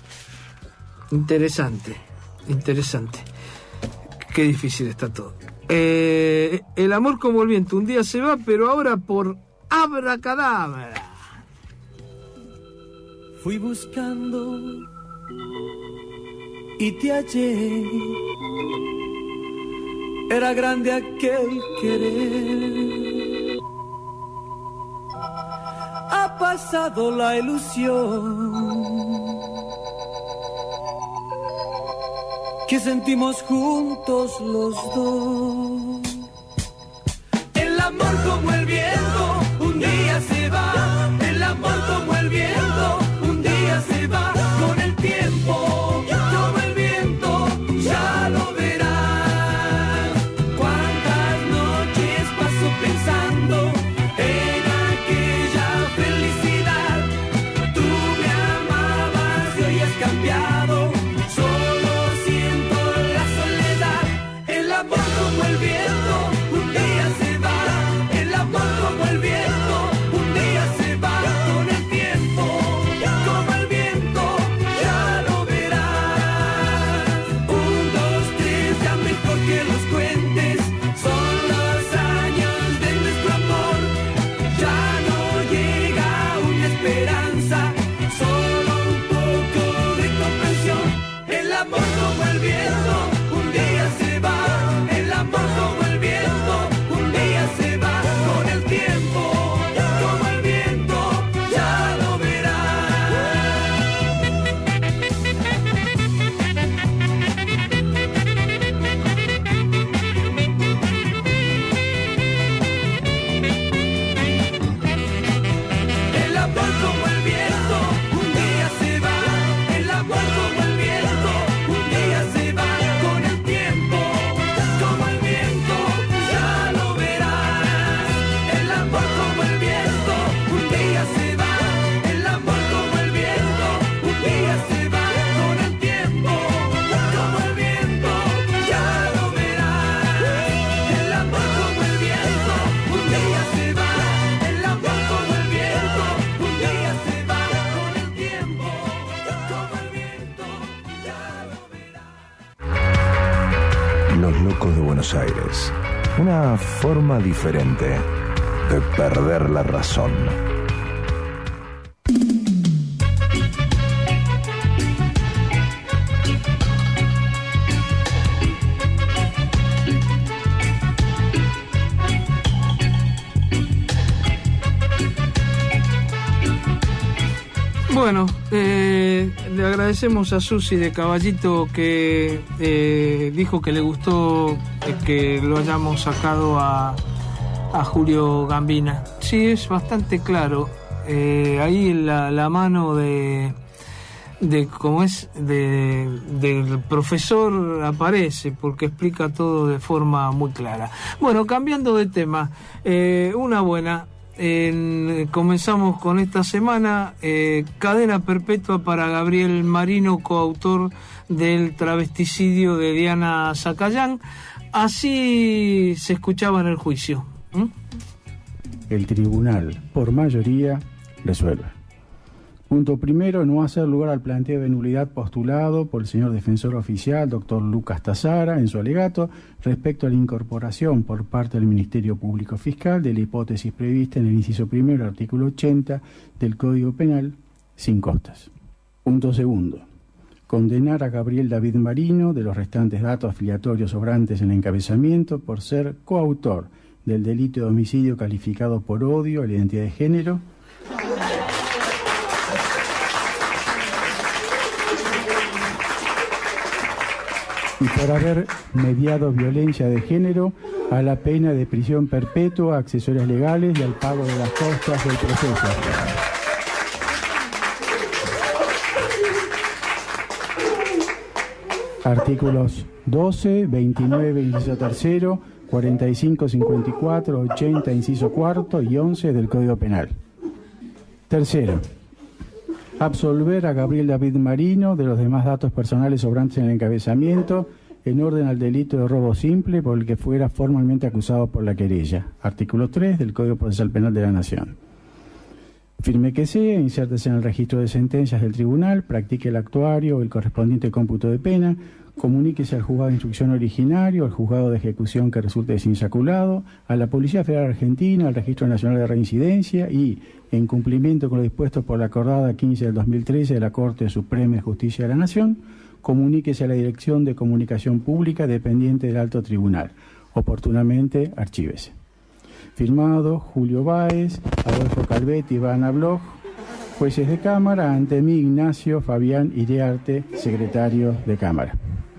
Interesante. Qué difícil está todo. El amor como el viento, un día se va, pero ahora por abracadabra. Fui buscando y te hallé. Era grande aquel querer. Ha pasado la ilusión que sentimos juntos los dos. El amor Buenos Aires. Una forma diferente de perder la razón. Bueno, le agradecemos a Susi de Caballito que dijo que le gustó que lo hayamos sacado a Julio Gambina. Sí, es bastante claro. Ahí la mano del profesor aparece porque explica todo de forma muy clara. Bueno, cambiando de tema, una buena. Comenzamos con esta semana, cadena perpetua para Gabriel Marino, coautor del travesticidio de Diana Zacayán. Así se escuchaba en el juicio. El tribunal, por mayoría, resuelve. Punto primero, no hacer lugar al planteo de nulidad postulado por el señor defensor oficial, doctor Lucas Tazara, en su alegato, respecto a la incorporación por parte del Ministerio Público Fiscal de la hipótesis prevista en el inciso primero, artículo 80 del Código Penal, sin costas. Punto segundo, condenar a Gabriel David Marino de los restantes datos afiliatorios sobrantes en el encabezamiento por ser coautor del delito de homicidio calificado por odio a la identidad de género, y por haber mediado violencia de género a la pena de prisión perpetua, accesorias legales y al pago de las costas del proceso. Artículos 12, 29, inciso tercero, 45, 54, 80, inciso cuarto y 11 del Código Penal. Tercero, absolver a Gabriel David Marino de los demás datos personales sobrantes en el encabezamiento en orden al delito de robo simple por el que fuera formalmente acusado por la querella. Artículo 3 del Código Procesal Penal de la Nación. Firme que sea, insértese en el registro de sentencias del tribunal, practique el actuario o el correspondiente cómputo de pena, comuníquese al juzgado de instrucción originario, al juzgado de ejecución que resulte desinsaculado, a la Policía Federal Argentina, al Registro Nacional de Reincidencia y, en cumplimiento con lo dispuesto por la acordada 15 del 2013 de la Corte Suprema de Justicia de la Nación, comuníquese a la Dirección de Comunicación Pública dependiente del Alto Tribunal. Oportunamente, archívese. Firmado Julio Báez, Adolfo Calvetti, Ivana Bloch, jueces de Cámara, ante mí Ignacio Fabián Iriarte, secretario de Cámara.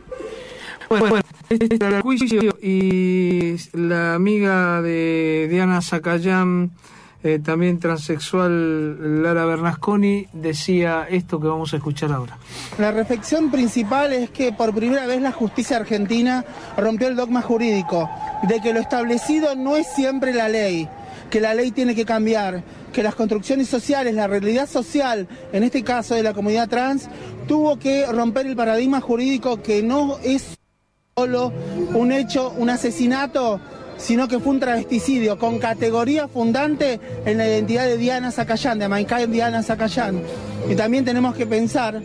Bueno, este es el juicio y la amiga de Diana Zacayán, también transexual, Lara Bernasconi, decía esto que vamos a escuchar ahora. La reflexión principal es que por primera vez la justicia argentina rompió el dogma jurídico de que lo establecido no es siempre la ley, que la ley tiene que cambiar, que las construcciones sociales, la realidad social, en este caso de la comunidad trans, tuvo que romper el paradigma jurídico que no es solo un hecho, un asesinato, sino que fue un travesticidio con categoría fundante en la identidad de Diana Zacayán, de Amaikai Diana Zacayán. Y también tenemos que pensar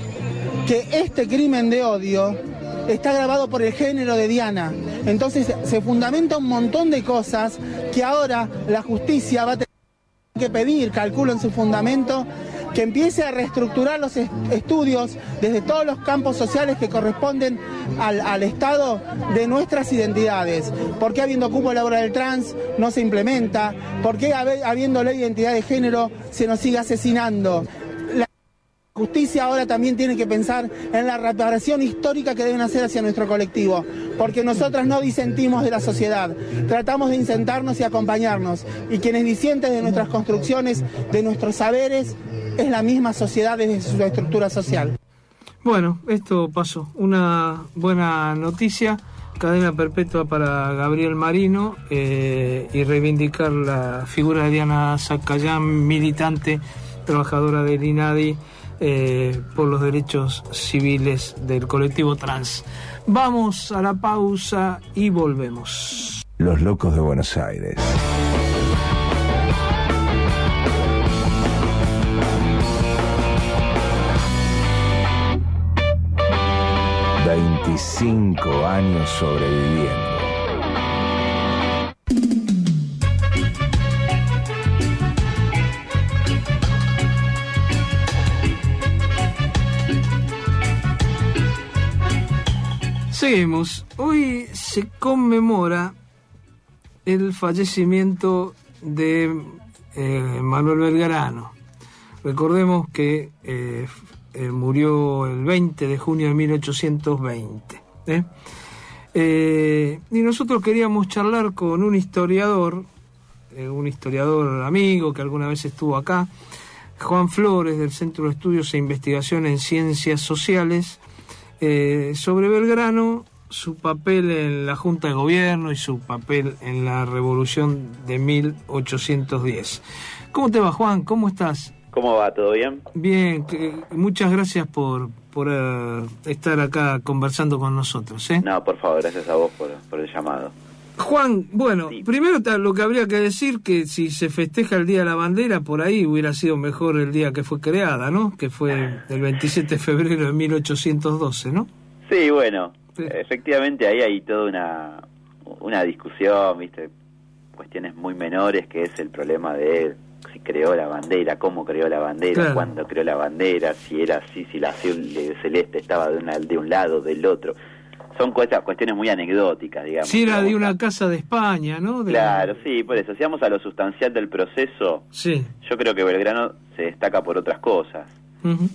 que este crimen de odio está agravado por el género de Diana. Entonces se fundamenta un montón de cosas que ahora la justicia va a tener que pedir, calculo en su fundamento, que empiece a reestructurar los estudios desde todos los campos sociales que corresponden al Estado de nuestras identidades. ¿Por qué habiendo cupo laboral trans no se implementa? ¿Por qué habiendo ley de identidad de género se nos sigue asesinando? La justicia ahora también tiene que pensar en la reparación histórica que deben hacer hacia nuestro colectivo, porque nosotras no disentimos de la sociedad, tratamos de insertarnos y acompañarnos, y quienes disienten de nuestras construcciones, de nuestros saberes, es la misma sociedad desde su estructura social. Bueno, esto pasó. Una buena noticia, cadena perpetua para Gabriel Marino, y reivindicar la figura de Diana Zacayán, militante, trabajadora del INADI, por los derechos civiles del colectivo trans. Vamos a la pausa y volvemos. Los locos de Buenos Aires. ...25 años sobreviviendo. Seguimos. Hoy se conmemora el fallecimiento de Manuel Belgrano. Recordemos que murió el 20 de junio de 1820. Y nosotros queríamos charlar con un historiador amigo que alguna vez estuvo acá, Juan Flores, del Centro de Estudios e Investigación en Ciencias Sociales, sobre Belgrano, su papel en la Junta de Gobierno y su papel en la Revolución de 1810. ¿Cómo te va, Juan? ¿Cómo estás? ¿Cómo va? ¿Todo bien? Bien, muchas gracias por estar acá conversando con nosotros. No, por favor, gracias a vos por el llamado. Juan, bueno, sí. Primero lo que habría que decir que si se festeja el Día de la Bandera, por ahí hubiera sido mejor el día que fue creada, ¿no? Que fue el 27 de febrero de 1812, ¿no? Sí, bueno, sí. Efectivamente ahí hay toda una discusión, ¿viste? Cuestiones muy menores, que es el problema de si creó la bandera, cómo creó la bandera, claro. Cuándo creó la bandera, si era así, si la azul celeste estaba de un lado, del otro. Son cuestiones muy anecdóticas, digamos. Si era de una casa de España, ¿no? Claro, sí, por eso. Si vamos a lo sustancial del proceso, sí. Yo creo que Belgrano se destaca por otras cosas. Uh-huh.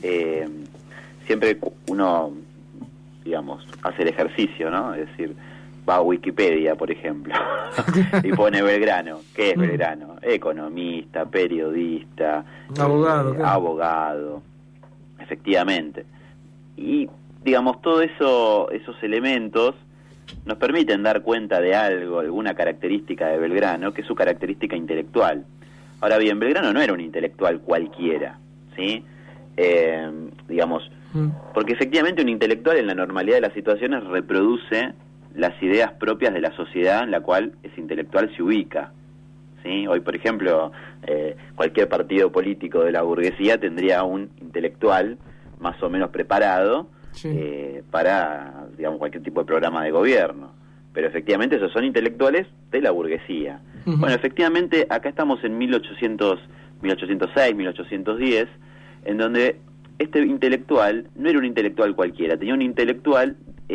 Siempre uno, digamos, hace el ejercicio, ¿no? Es decir, va a Wikipedia, por ejemplo, y pone Belgrano. ¿Qué es Belgrano? Economista, periodista, abogado, claro. Abogado, efectivamente. Y digamos, todos esos elementos nos permiten dar cuenta de algo, alguna característica de Belgrano, que es su característica intelectual. Ahora bien, Belgrano no era un intelectual cualquiera, ¿sí? Digamos, porque efectivamente un intelectual en la normalidad de las situaciones reproduce las ideas propias de la sociedad en la cual ese intelectual se ubica, ¿sí? Hoy, por ejemplo, cualquier partido político de la burguesía tendría un intelectual más o menos preparado, sí. Para, digamos, cualquier tipo de programa de gobierno. Pero efectivamente esos son intelectuales de la burguesía. Uh-huh. Bueno, efectivamente acá estamos en 1806, 1810, en donde este intelectual no era un intelectual cualquiera, era un intelectual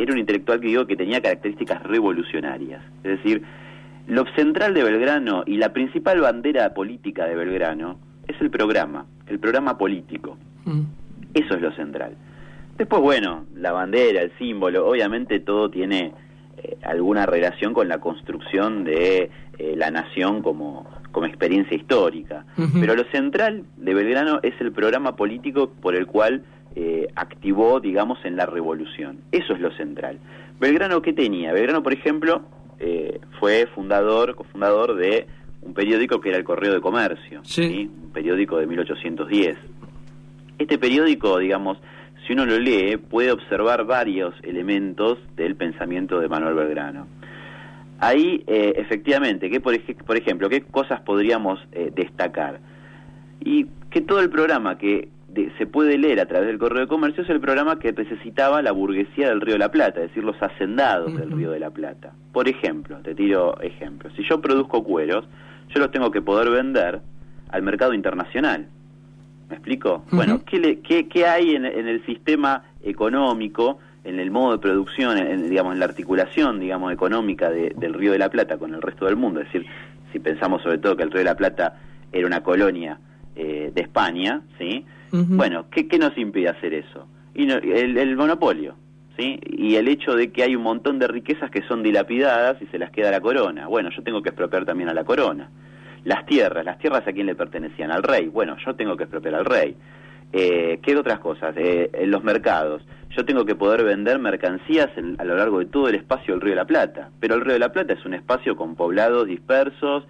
que tenía características revolucionarias. Es decir, lo central de Belgrano y la principal bandera política de Belgrano es el programa político. Uh-huh. Eso es lo central. Después, bueno, la bandera, el símbolo, obviamente todo tiene alguna relación con la construcción de la nación como experiencia histórica. Uh-huh. Pero lo central de Belgrano es el programa político por el cual activó, digamos, en la revolución. Eso es lo central. Belgrano, ¿qué tenía? Belgrano, por ejemplo, fue cofundador de un periódico que era el Correo de Comercio, sí. ¿sí? Un periódico de 1810. Este periódico, digamos, si uno lo lee, puede observar varios elementos del pensamiento de Manuel Belgrano. Ahí, efectivamente, por ejemplo, ¿qué cosas podríamos destacar? Y que todo el programa que se puede leer a través del Correo de Comercio es el programa que necesitaba la burguesía del Río de la Plata, es decir, los hacendados uh-huh. del Río de la Plata. Por ejemplo, te tiro ejemplos. Si yo produzco cueros, yo los tengo que poder vender al mercado internacional. ¿Me explico? Uh-huh. Bueno, ¿qué hay en el sistema económico, en el modo de producción, en la articulación, digamos, económica del Río de la Plata con el resto del mundo? Es decir, si pensamos sobre todo que el Río de la Plata era una colonia de España, ¿sí? Uh-huh. Bueno, ¿qué nos impide hacer eso? Y el monopolio, ¿sí? Y el hecho de que hay un montón de riquezas que son dilapidadas y se las queda la corona. Bueno, yo tengo que expropiar también a la corona. Las tierras ¿a quién le pertenecían? Al rey. Bueno, yo tengo que expropiar al rey. ¿Qué otras cosas? En los mercados. Yo tengo que poder vender mercancías a lo largo de todo el espacio del Río de la Plata. Pero el Río de la Plata es un espacio con poblados dispersos,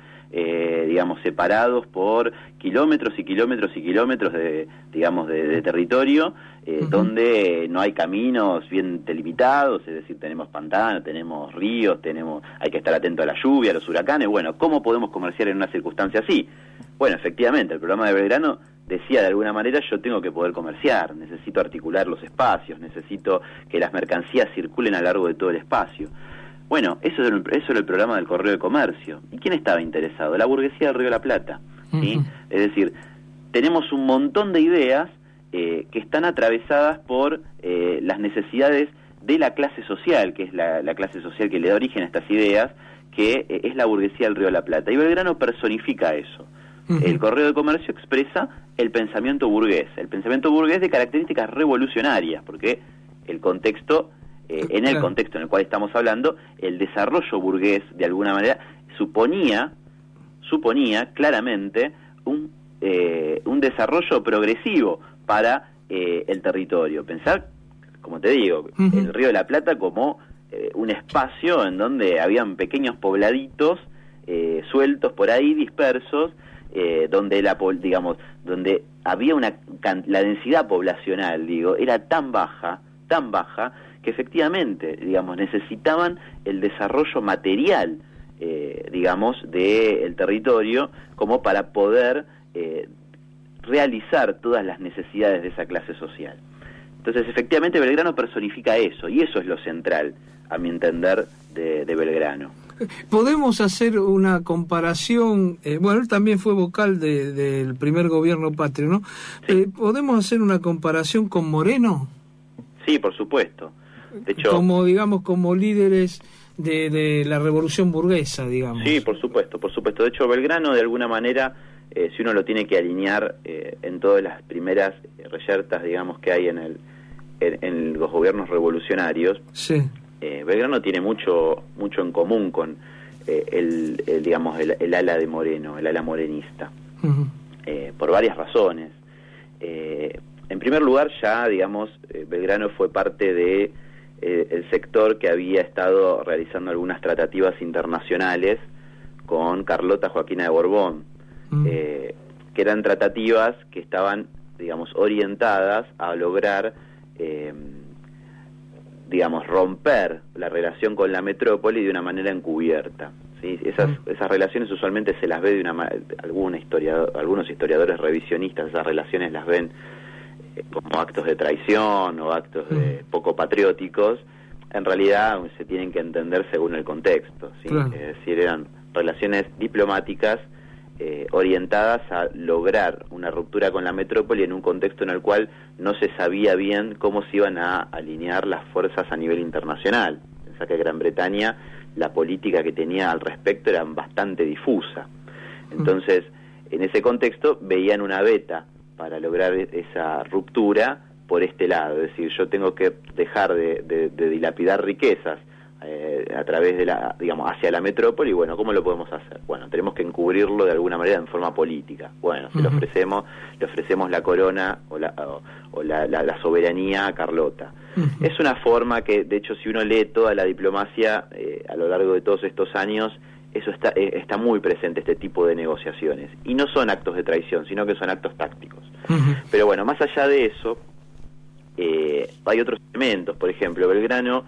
separados por kilómetros y kilómetros y kilómetros de territorio, uh-huh. donde no hay caminos bien delimitados, es decir, tenemos pantanos, tenemos ríos, hay que estar atento a la lluvia, a los huracanes. Bueno, ¿cómo podemos comerciar en una circunstancia así? Bueno, efectivamente, el programa de Belgrano decía de alguna manera, yo tengo que poder comerciar, necesito articular los espacios, necesito que las mercancías circulen a lo largo de todo el espacio. Bueno, eso era el programa del Correo de Comercio. ¿Y quién estaba interesado? La burguesía del Río de la Plata, ¿sí? Uh-huh. Es decir, tenemos un montón de ideas que están atravesadas por las necesidades de la clase social, que es la clase social que le da origen a estas ideas, que es la burguesía del Río de la Plata. Y Belgrano personifica eso. El Correo de Comercio expresa el pensamiento burgués de características revolucionarias, porque el contexto, en el contexto en el cual estamos hablando, el desarrollo burgués, de alguna manera, suponía claramente un desarrollo progresivo para el territorio. Pensar, como te digo, el Río de la Plata como un espacio en donde habían pequeños pobladitos sueltos por ahí, dispersos, donde donde había la densidad poblacional, era tan baja que efectivamente, necesitaban el desarrollo material, del territorio como para poder realizar todas las necesidades de esa clase social. Entonces, efectivamente, Belgrano personifica eso, y eso es lo central, a mi entender, de Belgrano. Podemos hacer una comparación, bueno, él también fue vocal del primer gobierno patrio, ¿no? Sí. ¿Podemos hacer una comparación con Moreno? Sí, por supuesto. De hecho, como líderes de la revolución burguesa, digamos. Sí, por supuesto. De hecho, Belgrano, de alguna manera, si uno lo tiene que alinear en todas las primeras reyertas, que hay en los gobiernos revolucionarios, sí. Belgrano tiene mucho en común con el ala de Moreno, el ala morenista, por varias razones. En primer lugar, ya, Belgrano fue parte de el sector que había estado realizando algunas tratativas internacionales con Carlota Joaquina de Borbón, que eran tratativas que estaban, orientadas a lograr, romper la relación con la metrópoli de una manera encubierta, ¿sí? Esas relaciones usualmente se las ve algunos historiadores revisionistas, esas relaciones las ven como actos de traición o actos poco patrióticos. En realidad se tienen que entender según el contexto, ¿sí? Claro. Es decir, eran relaciones diplomáticas orientadas a lograr una ruptura con la metrópoli en un contexto en el cual no se sabía bien cómo se iban a alinear las fuerzas a nivel internacional. Pensá que Gran Bretaña, la política que tenía al respecto era bastante difusa. Entonces, en ese contexto veían una veta para lograr esa ruptura por este lado, es decir, yo tengo que dejar de dilapidar riquezas a través de hacia la metrópoli. Bueno, ¿cómo lo podemos hacer? Bueno, tenemos que encubrirlo de alguna manera en forma política. Bueno, le ofrecemos la corona o la soberanía a Carlota. Es una forma que, de hecho, si uno lee toda la diplomacia a lo largo de todos estos años, eso está muy presente, este tipo de negociaciones. Y no son actos de traición, sino que son actos tácticos. Pero bueno, más allá de eso, hay otros elementos. Por ejemplo, Belgrano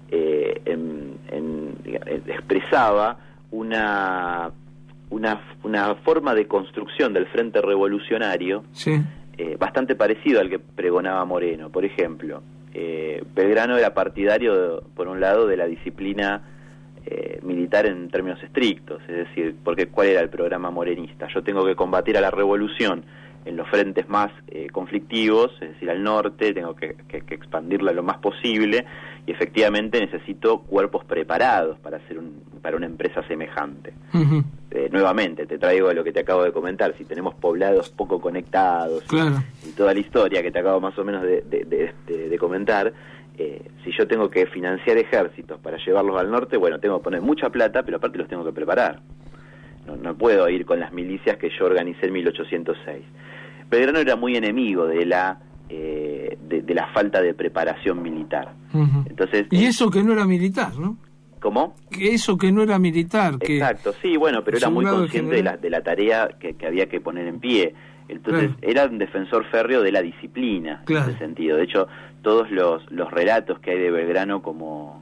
expresaba una forma de construcción del frente revolucionario, sí, bastante parecido al que pregonaba Moreno. Por ejemplo, Belgrano era partidario, por un lado, de la disciplina militar en términos estrictos, es decir, porque ¿cuál era el programa morenista? Yo tengo que combatir a la revolución en los frentes más conflictivos, es decir, al norte, tengo que expandirla lo más posible, y efectivamente necesito cuerpos preparados para una empresa semejante. Nuevamente, te traigo lo que te acabo de comentar: si tenemos poblados poco conectados, claro, y toda la historia que te acabo más o menos de comentar, si yo tengo que financiar ejércitos para llevarlos al norte, bueno, tengo que poner mucha plata, pero aparte los tengo que preparar. No puedo ir con las milicias que yo organicé en 1806. Belgrano era muy enemigo de la falta de preparación militar. Entonces, y eso que no era militar, ¿no? ¿Cómo? Eso que no era militar. Exacto, sí, bueno, pero era muy consciente de la tarea que había que poner en pie. Entonces, claro, era un defensor férreo de la disciplina, claro, en ese sentido. De hecho, todos los relatos que hay de Belgrano como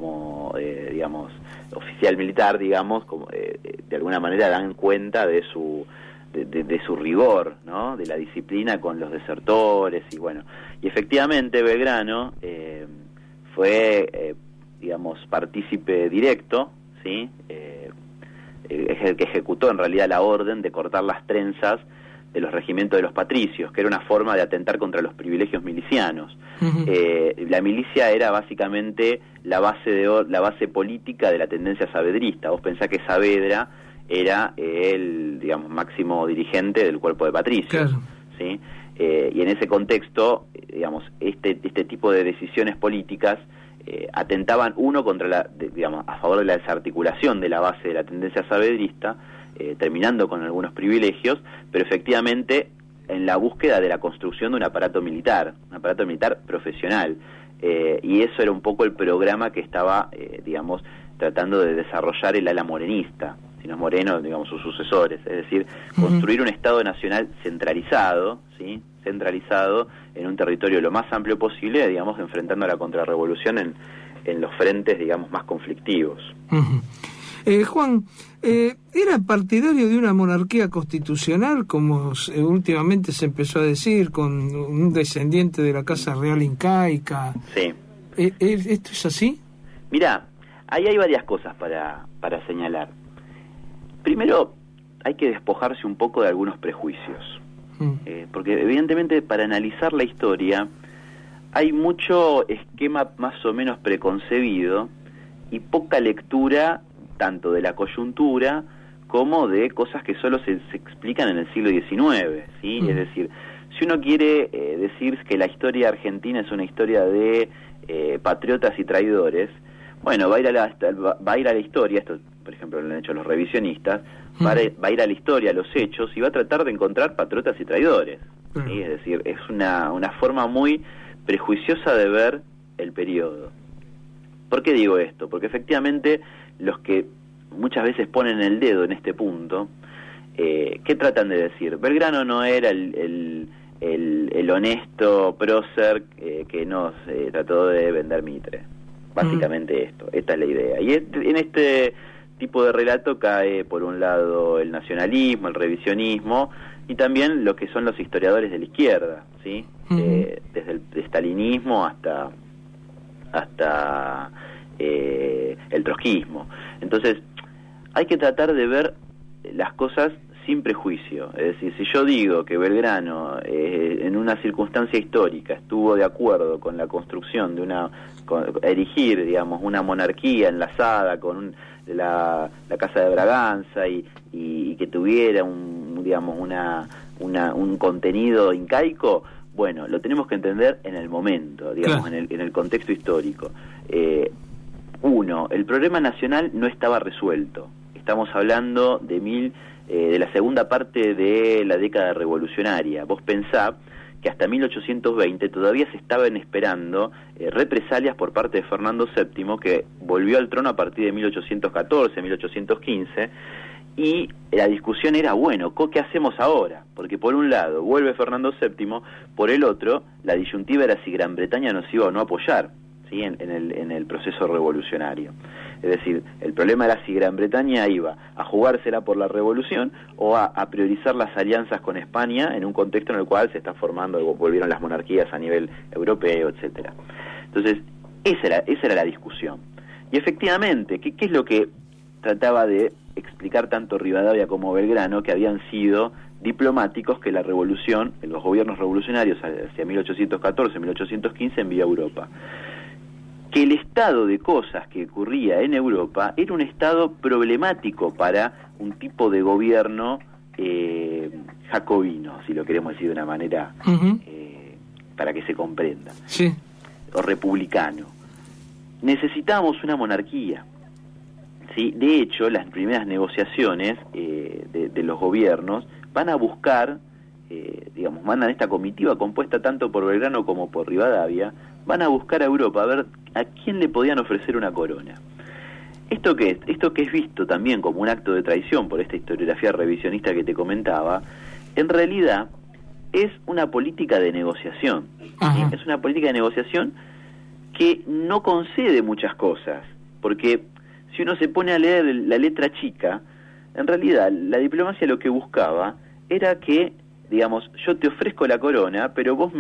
oficial militar, de alguna manera dan cuenta de su rigor, ¿no? De la disciplina con los desertores, y efectivamente Belgrano fue partícipe directo, ¿sí? Es el que ejecutó en realidad la orden de cortar las trenzas los regimientos de los patricios, que era una forma de atentar contra los privilegios milicianos. La milicia era básicamente la base política de la tendencia saavedrista. Vos pensás que Saavedra era el, digamos, máximo dirigente del cuerpo de patricios. Claro. ¿Sí? Y en ese contexto, digamos, este tipo de decisiones políticas atentaban contra digamos, a favor de la desarticulación de la base de la tendencia saavedrista, terminando con algunos privilegios, pero efectivamente en la búsqueda de la construcción de un aparato militar profesional, y eso era un poco el programa que estaba, digamos, tratando de desarrollar el ala morenista, si no es Moreno, digamos, sus sucesores, es decir, construir un Estado nacional centralizado, ¿sí? Centralizado en un territorio lo más amplio posible, digamos, enfrentando a la contrarrevolución en los frentes, digamos, más conflictivos. Juan, ¿era partidario de una monarquía constitucional, como últimamente se empezó a decir, con un descendiente de la Casa Real Incaica? Sí. ¿Esto es así? Mirá, ahí hay varias cosas para señalar. Primero, hay que despojarse un poco de algunos prejuicios, porque evidentemente para analizar la historia hay mucho esquema más o menos preconcebido y poca lectura tanto de la coyuntura como de cosas que solo se explican en el siglo XIX, ¿sí? Es decir, si uno quiere decir que la historia argentina es una historia de patriotas y traidores, bueno, va a ir a la historia, esto por ejemplo lo han hecho los revisionistas, va a ir a la historia, a los hechos, y va a tratar de encontrar patriotas y traidores, ¿sí? Es decir, es una forma muy prejuiciosa de ver el periodo. ¿Por qué digo esto? Porque efectivamente los que muchas veces ponen el dedo en este punto, ¿qué tratan de decir? Belgrano no era el honesto prócer que nos trató de vender mitre. Básicamente esta es la idea. Y en este tipo de relato cae, por un lado, el nacionalismo, el revisionismo, y también lo que son los historiadores de la izquierda, ¿sí? Desde el stalinismo hasta el trotskismo. Entonces, hay que tratar de ver las cosas sin prejuicio. Es decir, si yo digo que Belgrano en una circunstancia histórica estuvo de acuerdo con la construcción de erigir, digamos, una monarquía enlazada con la Casa de Braganza y que tuviera un contenido incaico, bueno, lo tenemos que entender en el momento, digamos, claro, en el contexto histórico. El problema nacional no estaba resuelto. Estamos hablando de la segunda parte de la década revolucionaria. Vos pensá que hasta 1820 todavía se estaban esperando represalias por parte de Fernando VII, que volvió al trono a partir de 1814, 1815, y la discusión era, bueno, ¿qué hacemos ahora? Porque por un lado vuelve Fernando VII, por el otro la disyuntiva era si Gran Bretaña nos iba o no a apoyar, ¿sí? en el proceso revolucionario. Es decir, el problema era si Gran Bretaña iba a jugársela por la revolución o a priorizar las alianzas con España en un contexto en el cual se está formando, volvieron las monarquías a nivel europeo, etcétera. Entonces, esa era la discusión. Y efectivamente, ¿qué es lo que trataba de explicar tanto Rivadavia como Belgrano? Que habían sido diplomáticos que la revolución, los gobiernos revolucionarios hacia 1814, 1815 envió a Europa. Que el estado de cosas que ocurría en Europa era un estado problemático para un tipo de gobierno jacobino, si lo queremos decir de una manera para que se comprenda, sí, o republicano. Necesitábamos una monarquía, ¿sí? De hecho, las primeras negociaciones de los gobiernos van a buscar, mandan esta comitiva compuesta tanto por Belgrano como por Rivadavia, van a buscar a Europa a ver a quién le podían ofrecer una corona. Esto que es visto también como un acto de traición por esta historiografía revisionista que te comentaba, en realidad es una política de negociación. ¿Sí? Es una política de negociación que no concede muchas cosas, porque si uno se pone a leer la letra chica, en realidad la diplomacia lo que buscaba era que, digamos, yo te ofrezco la corona, pero vos me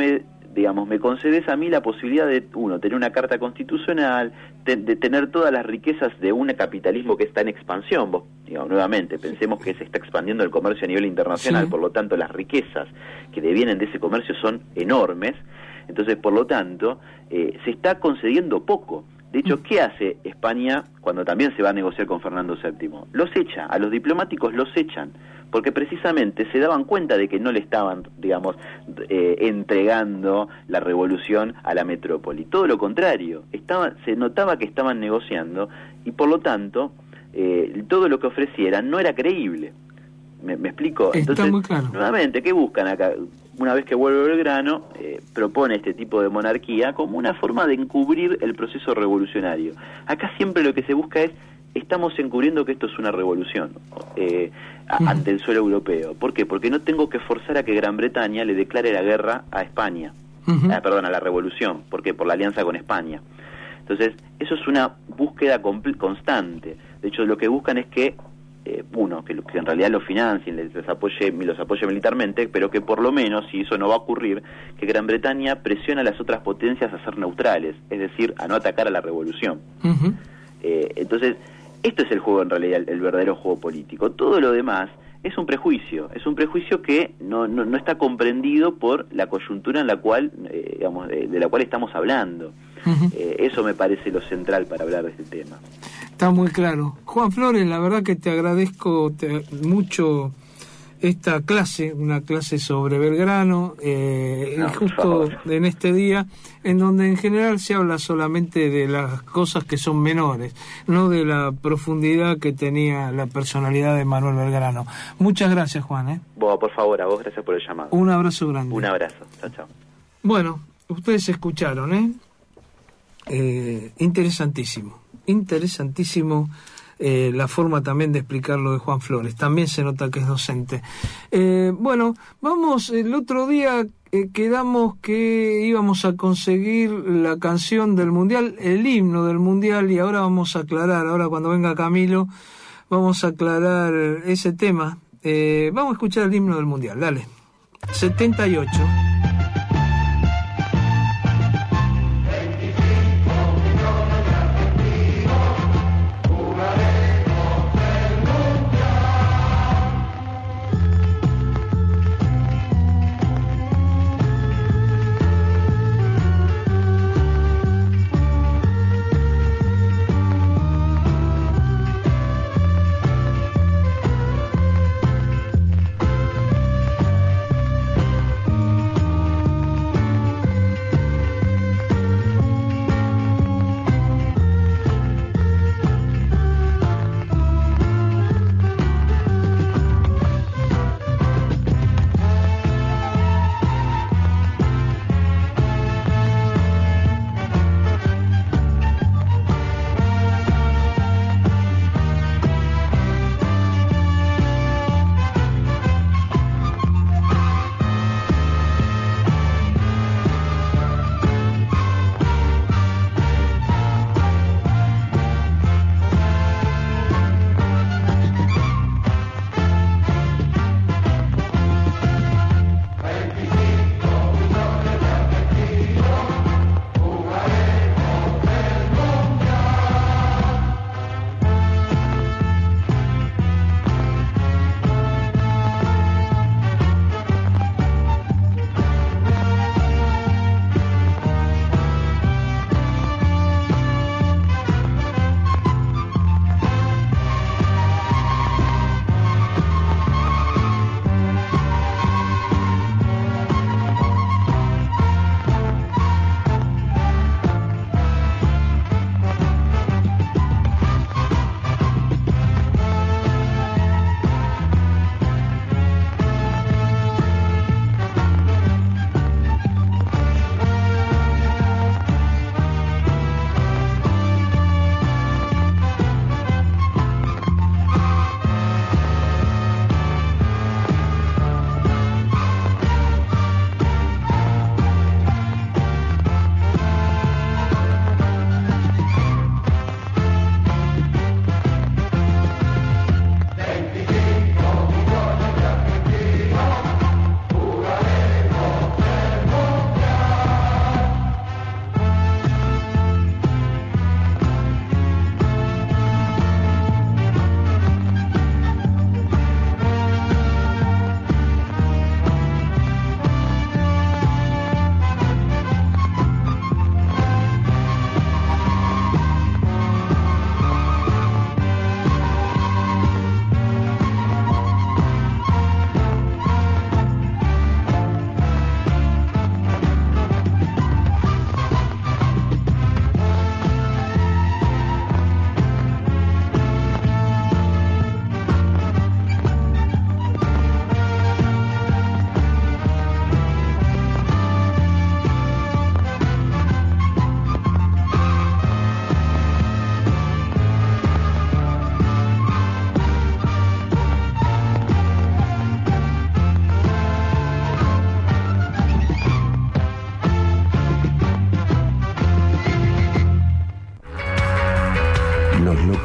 digamos, me concedes a mí la posibilidad de, uno, tener una carta constitucional, de tener todas las riquezas de un capitalismo que está en expansión. Vos, digamos, nuevamente, pensemos que se está expandiendo el comercio a nivel internacional, Sí. por lo tanto las riquezas que devienen de ese comercio son enormes, entonces, por lo tanto, se está concediendo poco. De hecho, ¿qué hace España cuando también se va a negociar con Fernando VII? Los echa, a los diplomáticos los echan, porque precisamente se daban cuenta de que no le estaban, digamos, entregando la revolución a la metrópoli. Todo lo contrario, se notaba que estaban negociando y por lo tanto todo lo que ofrecieran no era creíble. ¿Me explico? Está Entonces, muy claro. nuevamente, ¿qué buscan acá? Una vez que vuelve Belgrano, propone este tipo de monarquía como una forma de encubrir el proceso revolucionario. Acá siempre lo que se busca es, estamos encubriendo que esto es una revolución ante el suelo europeo. ¿Por qué? Porque no tengo que forzar a que Gran Bretaña le declare la guerra a España. Perdón, a la revolución. ¿Por qué? Por la alianza con España. Entonces, eso es una búsqueda constante. De hecho, lo que buscan es que uno, que en realidad los financien, los apoye militarmente, pero que por lo menos, si eso no va a ocurrir, que Gran Bretaña presione a las otras potencias a ser neutrales, es decir, a no atacar a la revolución. Entonces, esto es el juego, en realidad, el verdadero juego político. Todo lo demás es un prejuicio que no está comprendido por la coyuntura en la cual, digamos, de la cual estamos hablando. Eso me parece lo central para hablar de este tema. Está muy claro. Juan Flores, la verdad que te agradezco mucho esta clase, una clase sobre Belgrano, justo en este día, en donde en general se habla solamente de las cosas que son menores, no de la profundidad que tenía la personalidad de Manuel Belgrano. Muchas gracias, Juan. Vos, por favor, a vos, gracias por el llamado. Un abrazo grande. Un abrazo. Chao, chao. Bueno, ustedes escucharon, interesantísimo la forma también de explicarlo de Juan Flores. También se nota que es docente. Bueno, vamos, el otro día quedamos que íbamos a conseguir la canción del Mundial, el himno del Mundial, y ahora vamos a aclarar, ahora cuando venga Camilo, vamos a aclarar ese tema. Vamos a escuchar el himno del Mundial, dale. 78.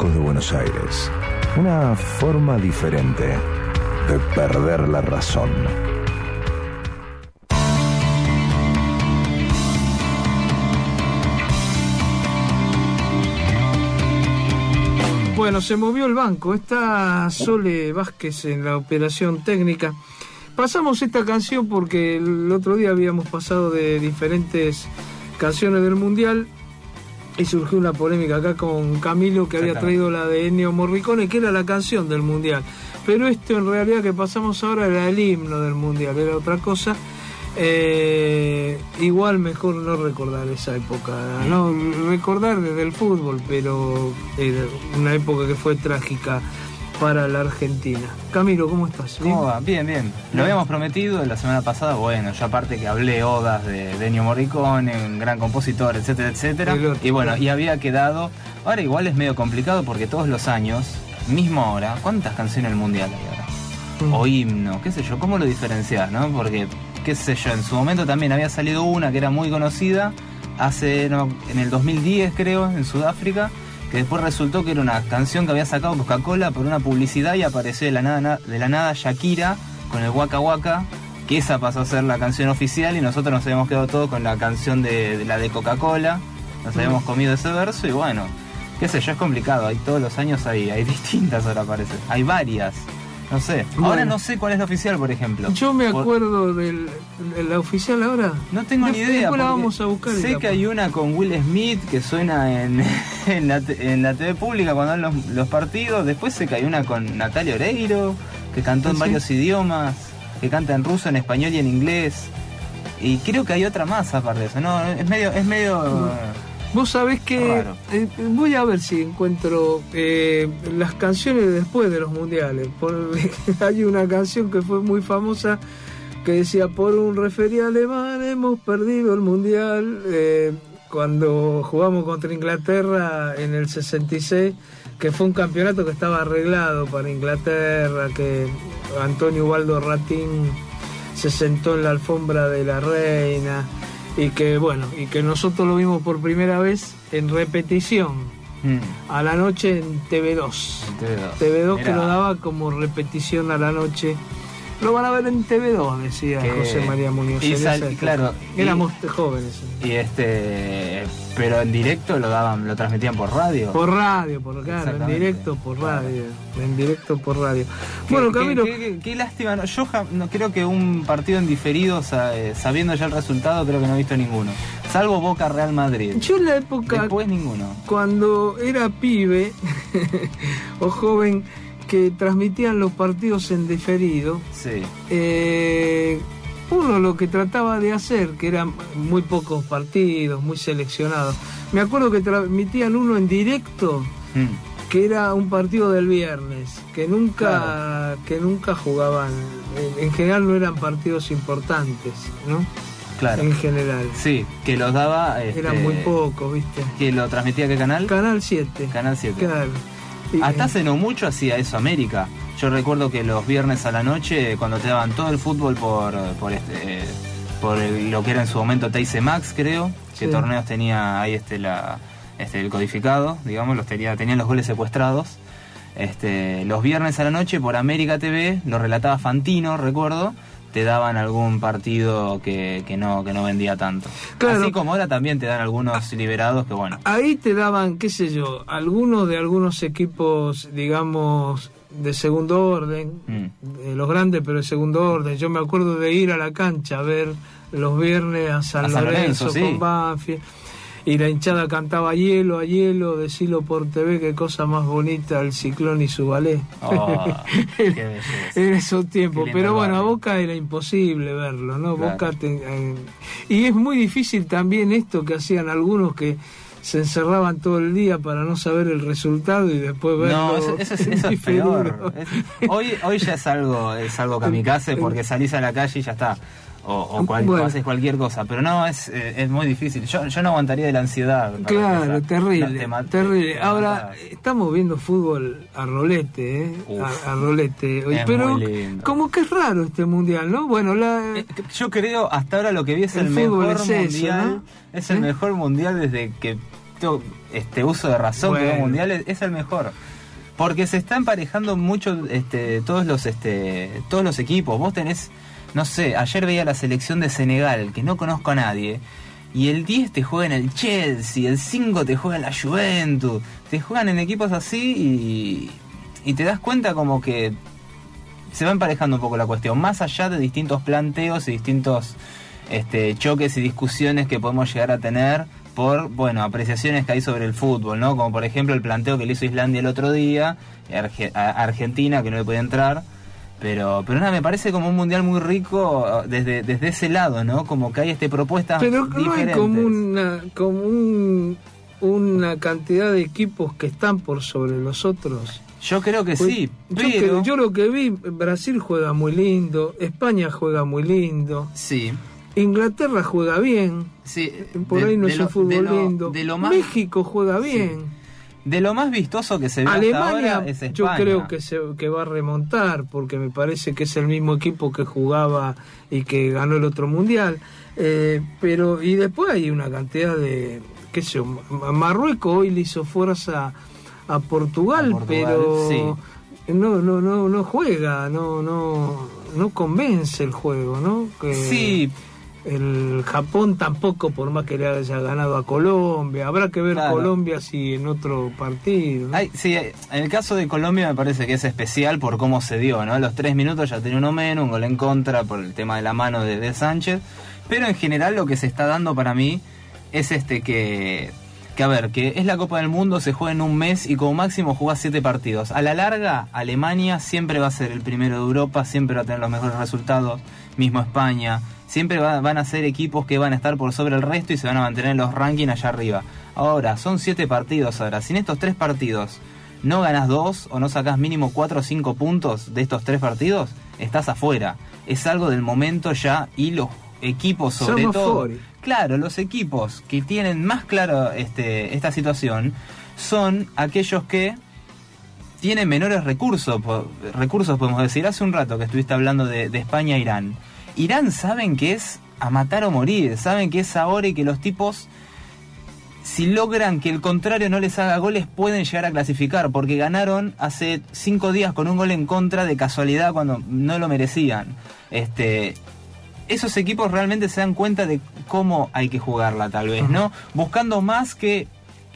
kioscos de Buenos Aires. Una forma diferente de perder la razón. Bueno, se movió el banco. Está Sole Vázquez en la operación técnica. Pasamos esta canción porque el otro día habíamos pasado de diferentes canciones del Mundial y surgió una polémica acá con Camilo, que había traído la de Ennio Morricone, que era la canción del Mundial. Pero esto en realidad que pasamos ahora era el himno del Mundial, era otra cosa. Igual mejor no recordar esa época, no recordar desde el fútbol, pero era una época que fue trágica para la Argentina. Camilo, ¿cómo estás? ¿Bien? ¿Cómo va? Bien, bien. Lo habíamos prometido la semana pasada, bueno, yo aparte que hablé odas de Ennio Morricone, un gran compositor, etcétera, etcétera. Y bueno, y había quedado, ahora igual es medio complicado porque todos los años, mismo ahora, ¿cuántas canciones del Mundial hay ahora? O himno, qué sé yo, ¿cómo lo diferenciás, no? Porque, qué sé yo, en su momento también había salido una que era muy conocida, en el 2010 creo, en Sudáfrica, que después resultó que era una canción que había sacado Coca-Cola por una publicidad y apareció de la nada Shakira con el Waka Waka, que esa pasó a ser la canción oficial y nosotros nos habíamos quedado todos con la canción de la de Coca-Cola, nos habíamos comido ese verso y bueno, qué sé yo, es complicado, todos los años hay distintas ahora parece, hay varias. No sé. Bueno, ahora no sé cuál es la oficial, por ejemplo. Yo me acuerdo de la oficial ahora. No tengo ni idea. Después la vamos a buscar. Sé que hay una con Will Smith que suena en la TV pública cuando dan los partidos. Después sé que hay una con Natalia Oreiro, que cantó en varios idiomas, que canta en ruso, en español y en inglés. Y creo que hay otra más aparte de eso. No, es medio Vos sabés que voy a ver si encuentro las canciones después de los mundiales. Hay una canción que fue muy famosa que decía: por un referí alemán hemos perdido el mundial. Cuando jugamos contra Inglaterra en el 66, que fue un campeonato que estaba arreglado para Inglaterra, que Antonio Ubaldo Ratín se sentó en la alfombra de la reina. Y que bueno, y que nosotros lo vimos por primera vez en repetición a la noche en TV2. TV2 que lo daba como repetición a la noche. Lo van a ver en TV2, decía José María Muñoz. Claro, éramos jóvenes. Pero en directo lo transmitían por radio. Por radio, claro, en directo por radio. En directo por radio. Bueno, Camilo. Qué lástima. No, yo no creo que un partido en diferido, sabiendo ya el resultado, creo que no he visto ninguno. Salvo Boca Real Madrid. Yo en la época. Después ninguno. Cuando era pibe o joven, que transmitían los partidos en diferido. Sí. Uno lo que trataba de hacer, que eran muy pocos partidos, muy seleccionados. Me acuerdo que transmitían uno en directo, que era un partido del viernes, que nunca jugaban. En general no eran partidos importantes, ¿no? Claro. En general. Sí, que los daba... eran muy pocos, ¿viste? ¿Que lo transmitía qué canal? Canal 7. Canal 7. Claro. Hasta hace no mucho hacía eso América. Yo recuerdo que los viernes a la noche, cuando te daban todo el fútbol por lo que era en su momento Teise Max, creo, que torneos tenía ahí el codificado, digamos, tenían los goles secuestrados. Los viernes a la noche por América TV, lo relataba Fantino, recuerdo, te daban algún partido que no vendía tanto. Claro. Así como ahora también te dan algunos liberados que bueno. Ahí te daban, qué sé yo, algunos equipos, digamos, de segundo orden, los grandes pero de segundo orden. Yo me acuerdo de ir a la cancha a ver los viernes a San Lorenzo con Banfield. Y la hinchada cantaba hielo a hielo, decilo por TV, qué cosa más bonita, el Ciclón y su ballet. En esos tiempos. Pero bueno, a Boca era imposible verlo, ¿no? Claro. Boca y es muy difícil también esto que hacían algunos que se encerraban todo el día para no saber el resultado y después verlo. No, eso es peor. Hoy ya es algo kamikaze porque salís a la calle y ya está. Haces cualquier cosa, pero no, es muy difícil. Yo no aguantaría de la ansiedad. Claro, terrible. Ahora, estamos viendo fútbol a rolete, a rolete. Pero como que es raro este mundial, ¿no? Bueno, yo creo, hasta ahora lo que vi es el mejor mundial, ¿no? Es el mejor mundial desde que este uso de razón que da Mundial es el mejor. Porque se está emparejando mucho todos los equipos. Vos tenés, no sé, ayer veía la selección de Senegal, que no conozco a nadie, y el 10 te juega en el Chelsea, el 5 te juega en la Juventus, te juegan en equipos así y te das cuenta como que se va emparejando un poco la cuestión, más allá de distintos planteos y distintos choques y discusiones que podemos llegar a tener por, apreciaciones que hay sobre el fútbol, ¿no? Como por ejemplo el planteo que le hizo Islandia el otro día, a Argentina, que no le podía entrar. Pero nada, me parece como un mundial muy rico desde ese lado, ¿no? Como que hay propuestas diferentes. Pero no hay como una cantidad de equipos que están por sobre los otros. Yo creo que sí, pero... Yo lo que vi, Brasil juega muy lindo, España juega muy lindo. Sí. Inglaterra juega bien. Sí. Por ahí no es un fútbol lindo. México juega bien. Sí. De lo más vistoso que se ve Alemania, hasta ahora es España. Yo creo que va a remontar, porque me parece que es el mismo equipo que jugaba y que ganó el otro mundial. Y después hay una cantidad de, qué sé yo, Marruecos hoy le hizo fuerza a Portugal, pero sí. no juega, no convence el juego, ¿no? Sí. El Japón tampoco, por más que le haya ganado a Colombia. Habrá que ver Colombia si en otro partido, ¿no? Sí, en el caso de Colombia me parece que es especial por cómo se dio, ¿no? A los 3 minutos ya tenía uno menos, un gol en contra por el tema de la mano de Sánchez. Pero en general lo que se está dando para mí es que es la Copa del Mundo, se juega en un mes y como máximo jugás 7 partidos. A la larga, Alemania siempre va a ser el primero de Europa, siempre va a tener los mejores resultados, mismo España. Siempre van a ser equipos que van a estar por sobre el resto y se van a mantener en los rankings allá arriba. Ahora, son 7 partidos ahora. Si en estos 3 partidos no ganás 2 o no sacás mínimo 4 o 5 puntos de estos 3 partidos, estás afuera. Es algo del momento ya, y los equipos sobre todo... Claro, los equipos que tienen más claro esta situación son aquellos que tienen menores recursos podemos decir. Hace un rato que estuviste hablando de España e Irán. Irán saben que es a matar o morir, saben que es ahora y que los tipos, si logran que el contrario no les haga goles, pueden llegar a clasificar, porque ganaron hace 5 días con un gol en contra de casualidad cuando no lo merecían. Esos equipos realmente se dan cuenta de cómo hay que jugarla, tal vez, ¿no? Buscando más que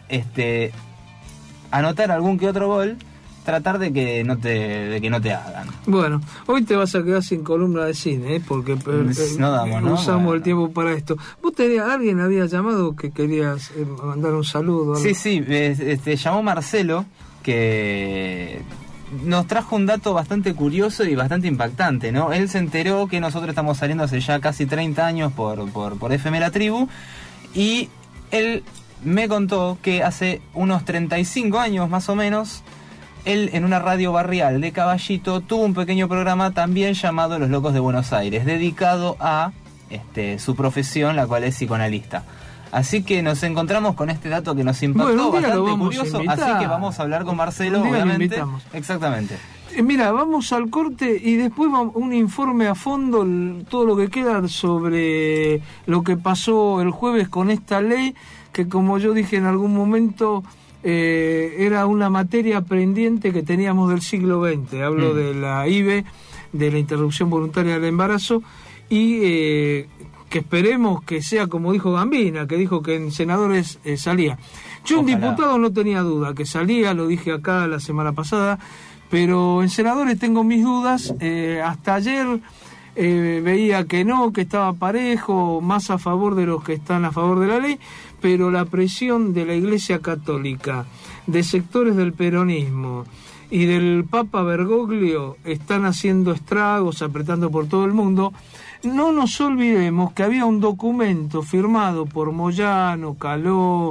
anotar algún que otro gol, tratar de que no te hagan. Bueno, hoy te vas a quedar sin columna de cine, porque no damos, ¿no? Usamos el tiempo para esto. ¿Vos alguien había llamado que querías mandar un saludo? Sí, llamó Marcelo, que nos trajo un dato bastante curioso y bastante impactante, ¿no? Él se enteró que nosotros estamos saliendo hace ya casi 30 años por FM La Tribu, y él me contó que hace unos 35 años más o menos, él en una radio barrial de Caballito tuvo un pequeño programa también llamado Los Locos de Buenos Aires, dedicado a su profesión, la cual es psicoanalista. Así que nos encontramos con este dato que nos impactó, bastante curioso, así que vamos a hablar con Marcelo, obviamente. Exactamente. Mira, vamos al corte y después un informe a fondo, todo lo que queda sobre lo que pasó el jueves con esta ley, que como yo dije en algún momento... era una materia pendiente que teníamos del siglo XX. Hablo de la IVE, de la interrupción voluntaria del embarazo, y que esperemos que sea como dijo Gambina, que dijo que en senadores salía. Yo en diputados no tenía duda que salía, lo dije acá la semana pasada, pero en senadores tengo mis dudas. Hasta ayer veía que no, que estaba parejo, más a favor de los que están a favor de la ley, pero la presión de la Iglesia Católica, de sectores del peronismo y del Papa Bergoglio están haciendo estragos, apretando por todo el mundo. No nos olvidemos que había un documento firmado por Moyano, Caló,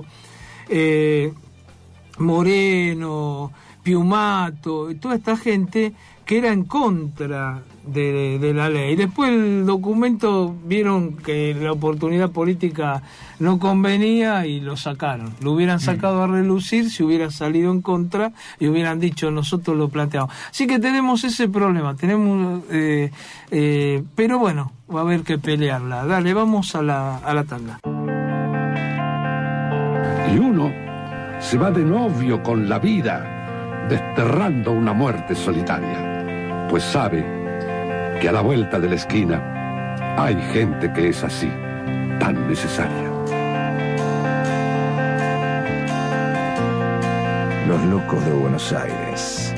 Moreno, Piumato y toda esta gente que era en contra de la ley. Después el documento vieron que la oportunidad política no convenía y lo sacaron. Lo hubieran sacado a relucir si hubiera salido en contra y hubieran dicho nosotros lo planteamos. Así que tenemos ese problema, pero bueno, va a haber que pelearla. Dale, vamos a la tanda. Y uno se va de novio con la vida, desterrando una muerte solitaria, pues sabe que a la vuelta de la esquina hay gente que es así, tan necesaria. Los locos de Buenos Aires.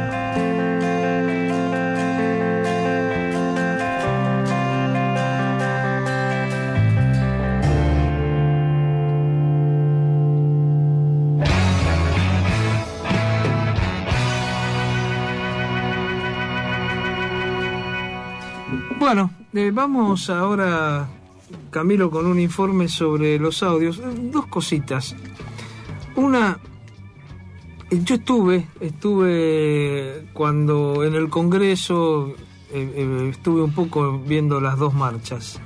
Bueno, vamos ahora, Camilo, con un informe sobre los audios. Dos cositas. Una, yo estuve cuando en el Congreso, estuve un poco viendo las dos marchas.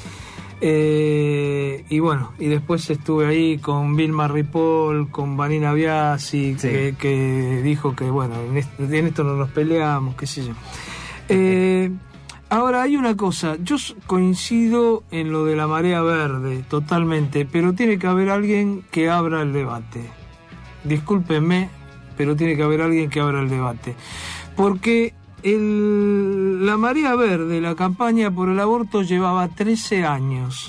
Y bueno, y después estuve ahí con Vilma Ripoll, con Vanina Biasi, sí, que dijo que bueno, en esto no nos peleamos, qué sé yo. Ahora hay una cosa, yo coincido en lo de la marea verde totalmente, pero tiene que haber alguien que abra el debate. Discúlpenme, pero tiene que haber alguien que abra el debate, porque la marea verde, la campaña por el aborto, llevaba 13 años,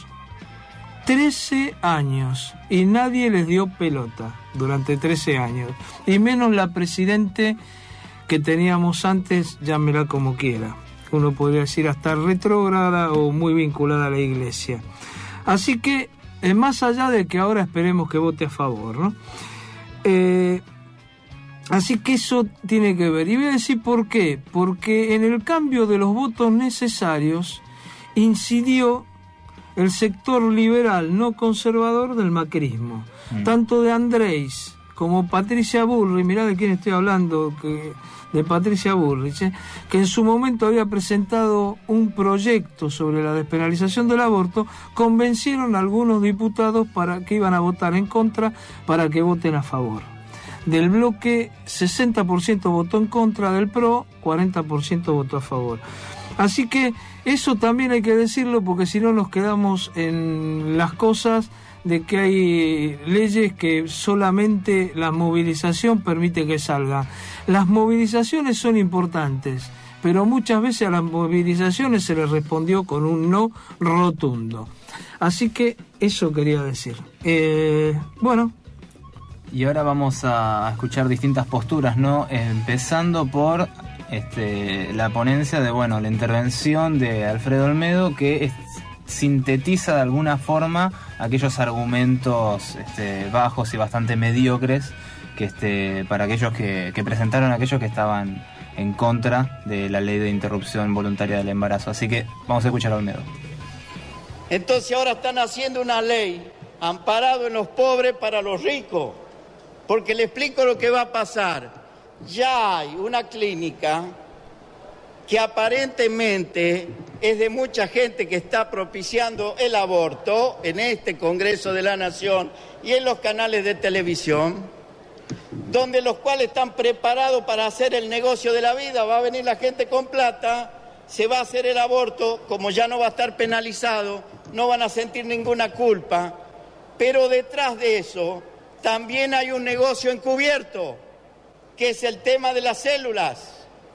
y nadie les dio pelota durante 13 años, y menos la presidente que teníamos antes, llámela como quiera. Uno podría decir hasta retrógrada o muy vinculada a la iglesia. Así que, más allá de que ahora esperemos que vote a favor, ¿no? Así que eso tiene que ver. Y voy a decir por qué. Porque en el cambio de los votos necesarios incidió el sector liberal no conservador del macrismo. Tanto de Andrés como Patricia Bullrich, mirá de quién estoy hablando, de Patricia Bullrich, que en su momento había presentado un proyecto sobre la despenalización del aborto, convencieron a algunos diputados para que iban a votar en contra para que voten a favor. Del bloque, 60% votó en contra, del PRO, 40% votó a favor. Así que eso también hay que decirlo, porque si no nos quedamos en las cosas de que hay leyes que solamente la movilización permite que salgan. Las movilizaciones son importantes, pero muchas veces a las movilizaciones se les respondió con un no rotundo. Así que eso quería decir. Bueno. Y ahora vamos a escuchar distintas posturas, ¿no? Empezando por la ponencia de, bueno, la intervención de Alfredo Olmedo, que sintetiza de alguna forma aquellos argumentos bajos y bastante mediocres para aquellos que presentaron aquellos que estaban en contra de la ley de interrupción voluntaria del embarazo. Así que vamos a escuchar a Olmedo. Entonces ahora están haciendo una ley amparado en los pobres para los ricos, porque le explico lo que va a pasar. Ya hay una clínica que aparentemente es de mucha gente que está propiciando el aborto en este Congreso de la Nación y en los canales de televisión, donde los cuales están preparados para hacer el negocio de la vida. Va a venir la gente con plata, se va a hacer el aborto, como ya no va a estar penalizado, no van a sentir ninguna culpa, pero detrás de eso también hay un negocio encubierto, que es el tema de las células.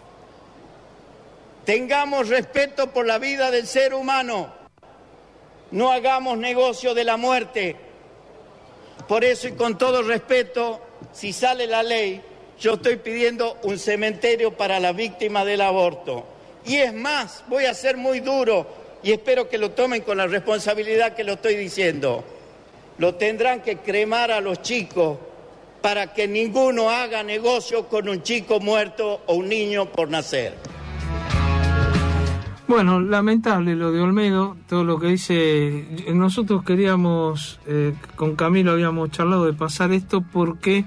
Tengamos respeto por la vida del ser humano, no hagamos negocio de la muerte. Por eso, y con todo respeto, si sale la ley, yo estoy pidiendo un cementerio para las víctimas del aborto. Y es más, voy a ser muy duro y espero que lo tomen con la responsabilidad que lo estoy diciendo. Lo tendrán que cremar a los chicos para que ninguno haga negocio con un chico muerto o un niño por nacer. Bueno, lamentable lo de Olmedo, todo lo que dice. Nosotros queríamos, con Camilo habíamos charlado de pasar esto porque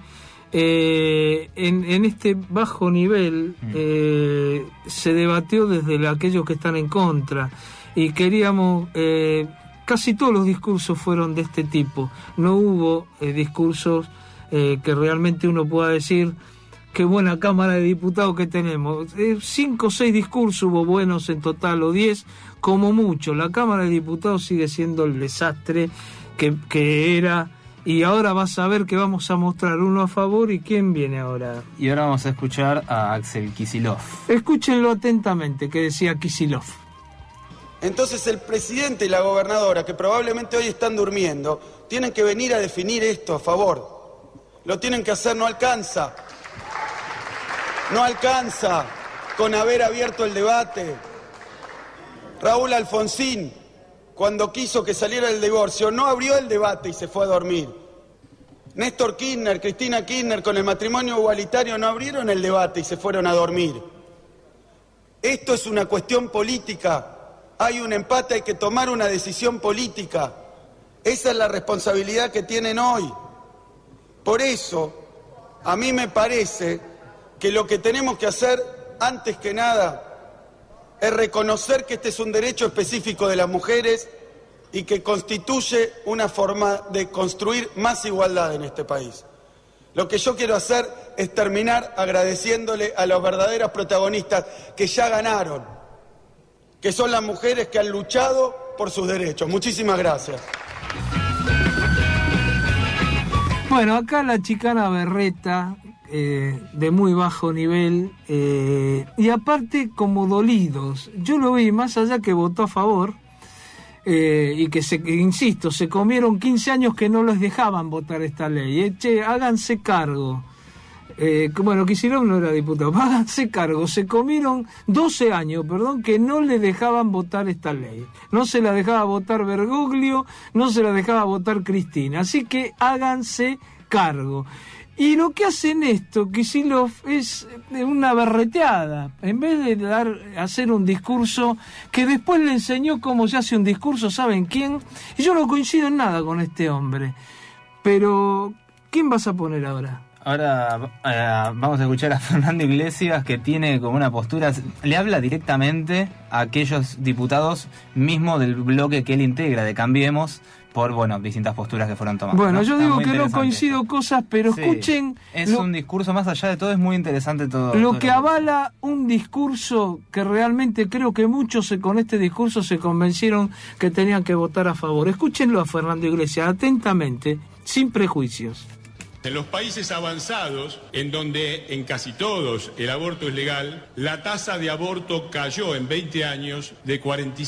en este bajo nivel se debatió desde aquellos que están en contra y queríamos, casi todos los discursos fueron de este tipo, no hubo discursos que realmente uno pueda decir qué buena Cámara de Diputados que tenemos. 5 o 6 discursos hubo buenos en total, o 10 como mucho. La Cámara de Diputados sigue siendo el desastre que era Y ahora vas a ver que vamos a mostrar uno a favor y quién viene ahora. Y ahora vamos a escuchar a Axel Kicillof. Escúchenlo atentamente, que decía Kicillof. Entonces el presidente y la gobernadora, que probablemente hoy están durmiendo, tienen que venir a definir esto a favor. Lo tienen que hacer, no alcanza. No alcanza con haber abierto el debate. Raúl Alfonsín, cuando quiso que saliera el divorcio, no abrió el debate y se fue a dormir. Néstor Kirchner, Cristina Kirchner, con el matrimonio igualitario no abrieron el debate y se fueron a dormir. Esto es una cuestión política. Hay un empate, hay que tomar una decisión política. Esa es la responsabilidad que tienen hoy. Por eso, a mí me parece que lo que tenemos que hacer, antes que nada, es reconocer que este es un derecho específico de las mujeres y que constituye una forma de construir más igualdad en este país. Lo que yo quiero hacer es terminar agradeciéndole a las verdaderas protagonistas que ya ganaron, que son las mujeres que han luchado por sus derechos. Muchísimas gracias. Bueno, acá la chicana berreta, de muy bajo nivel, y aparte como dolidos. Yo lo vi, más allá que votó a favor, y que, insisto, se comieron 15 años que no les dejaban votar esta ley. Che, háganse cargo. Bueno, Kicillof no era diputado, háganse cargo. Se comieron 12 años, que no le dejaban votar esta ley. No se la dejaba votar Bergoglio, no se la dejaba votar Cristina. Así que háganse cargo. Y lo que hacen esto, Kicillof, es una berreteada. En vez de hacer un discurso, que después le enseñó cómo se hace un discurso, ¿saben quién? Y yo no coincido en nada con este hombre. Pero, ¿quién vas a poner ahora? Ahora vamos a escuchar a Fernando Iglesias, que tiene como una postura, le habla directamente a aquellos diputados mismo del bloque que él integra, de Cambiemos, por distintas posturas que fueron tomadas. Bueno, yo digo que no coincido cosas, pero sí, escuchen... Es un discurso, más allá de todo, es muy interesante todo. Lo que avala un discurso que realmente creo que muchos con este discurso se convencieron que tenían que votar a favor. Escúchenlo a Fernando Iglesias atentamente, sin prejuicios. En los países avanzados, en donde en casi todos el aborto es legal, la tasa de aborto cayó en 20 años de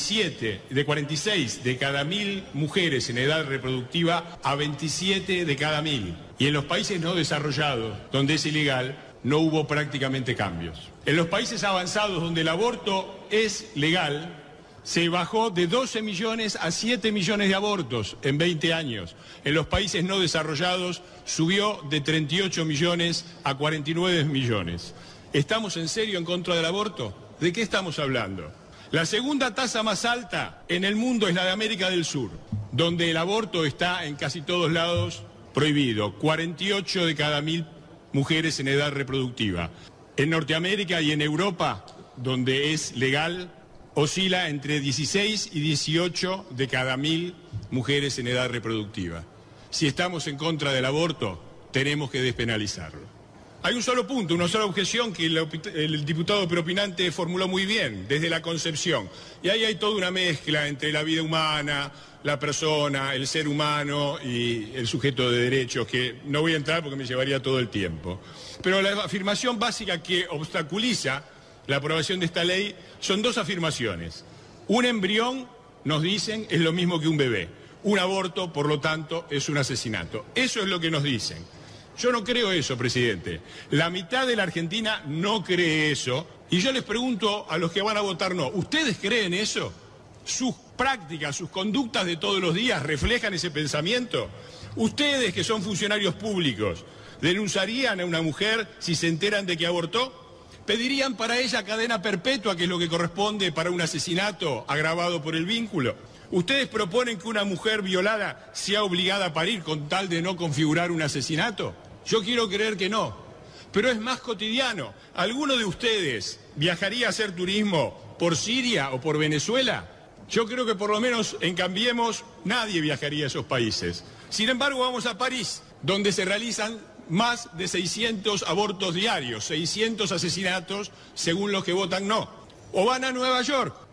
46 de cada 1.000 mujeres en edad reproductiva a 27 de cada 1.000. Y en los países no desarrollados, donde es ilegal, no hubo prácticamente cambios. En los países avanzados, donde el aborto es legal, se bajó de 12 millones a 7 millones de abortos en 20 años. En los países no desarrollados subió de 38 millones a 49 millones. ¿Estamos en serio en contra del aborto? ¿De qué estamos hablando? La segunda tasa más alta en el mundo es la de América del Sur, donde el aborto está en casi todos lados prohibido. 48 de cada 1.000 mujeres en edad reproductiva. En Norteamérica y en Europa, donde es legal, oscila entre 16 y 18 de cada 1.000 mujeres en edad reproductiva. Si estamos en contra del aborto, tenemos que despenalizarlo. Hay un solo punto, una sola objeción que el diputado propinante formuló muy bien, desde la concepción. Y ahí hay toda una mezcla entre la vida humana, la persona, el ser humano y el sujeto de derechos, que no voy a entrar porque me llevaría todo el tiempo. Pero la afirmación básica que obstaculiza la aprobación de esta ley son dos afirmaciones. Un embrión, nos dicen, es lo mismo que un bebé. Un aborto, por lo tanto, es un asesinato. Eso es lo que nos dicen. Yo no creo eso, presidente. La mitad de la Argentina no cree eso. Y yo les pregunto a los que van a votar no, ¿ustedes creen eso? ¿Sus prácticas, sus conductas de todos los días reflejan ese pensamiento? ¿Ustedes, que son funcionarios públicos, denunciarían a una mujer si se enteran de que abortó? ¿Pedirían para ella cadena perpetua, que es lo que corresponde para un asesinato agravado por el vínculo? ¿Ustedes proponen que una mujer violada sea obligada a parir con tal de no configurar un asesinato? Yo quiero creer que no, pero es más cotidiano. ¿Alguno de ustedes viajaría a hacer turismo por Siria o por Venezuela? Yo creo que por lo menos en Cambiemos nadie viajaría a esos países. Sin embargo, vamos a París, donde se realizan más de 600 abortos diarios, 600 asesinatos según los que votan no. O van a Nueva York,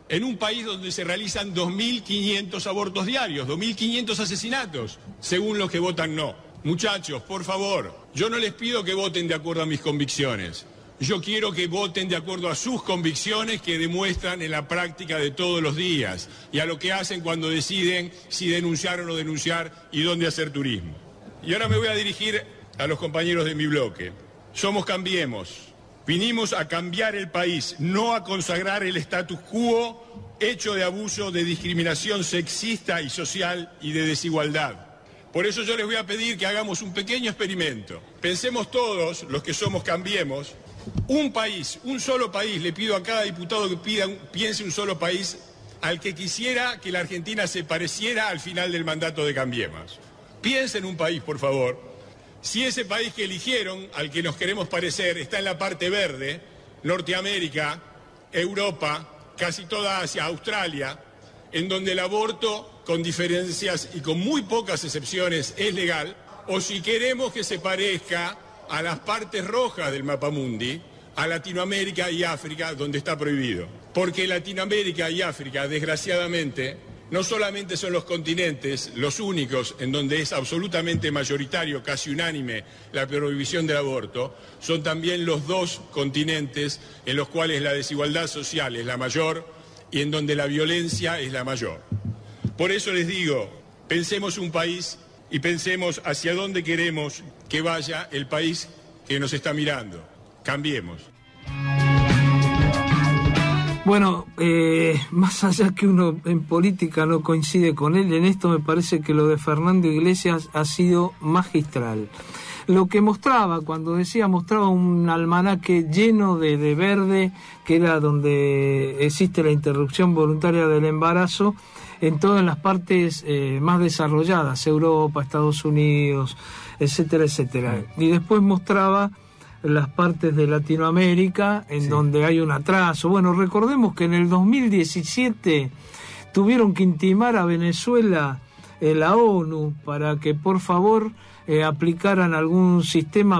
en un país donde se realizan 2.500 abortos diarios, 2.500 asesinatos, según los que votan no. Muchachos, por favor, yo no les pido que voten de acuerdo a mis convicciones. Yo quiero que voten de acuerdo a sus convicciones que demuestran en la práctica de todos los días y a lo que hacen cuando deciden si denunciar o no denunciar y dónde hacer turismo. Y ahora me voy a dirigir a los compañeros de mi bloque. Somos Cambiemos. Vinimos a cambiar el país, no a consagrar el status quo hecho de abuso, de discriminación sexista y social y de desigualdad. Por eso yo les voy a pedir que hagamos un pequeño experimento. Pensemos todos, los que somos Cambiemos, un país, un solo país. Le pido a cada diputado que piense un solo país al que quisiera que la Argentina se pareciera al final del mandato de Cambiemos. Piensen en un país, por favor. Si ese país que eligieron, al que nos queremos parecer, está en la parte verde, Norteamérica, Europa, casi toda Asia, Australia, en donde el aborto, con diferencias y con muy pocas excepciones, es legal, o si queremos que se parezca a las partes rojas del mapamundi, a Latinoamérica y África, donde está prohibido. Porque Latinoamérica y África, desgraciadamente, no solamente son los continentes los únicos en donde es absolutamente mayoritario, casi unánime, la prohibición del aborto, son también los dos continentes en los cuales la desigualdad social es la mayor y en donde la violencia es la mayor. Por eso les digo, pensemos un país y pensemos hacia dónde queremos que vaya el país que nos está mirando. Cambiemos. Bueno, más allá que uno en política no coincide con él, en esto me parece que lo de Fernando Iglesias ha sido magistral. Lo que mostraba, mostraba un almanaque lleno de verde, que era donde existe la interrupción voluntaria del embarazo, en todas las partes más desarrolladas, Europa, Estados Unidos, etcétera, etcétera. Y después mostraba las partes de Latinoamérica en donde hay un atraso. Bueno, recordemos que en el 2017 tuvieron que intimar a Venezuela la ONU para que por favor aplicaran algún sistema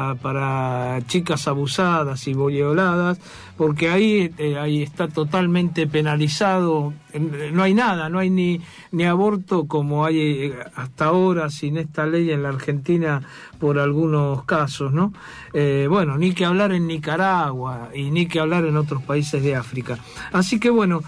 para chicas abusadas y violadas, porque ahí está totalmente penalizado. No hay nada, no hay ni aborto como hay hasta ahora sin esta ley en la Argentina por algunos casos, ¿no? Bueno, ni que hablar en Nicaragua y ni que hablar en otros países de África. Así que bueno,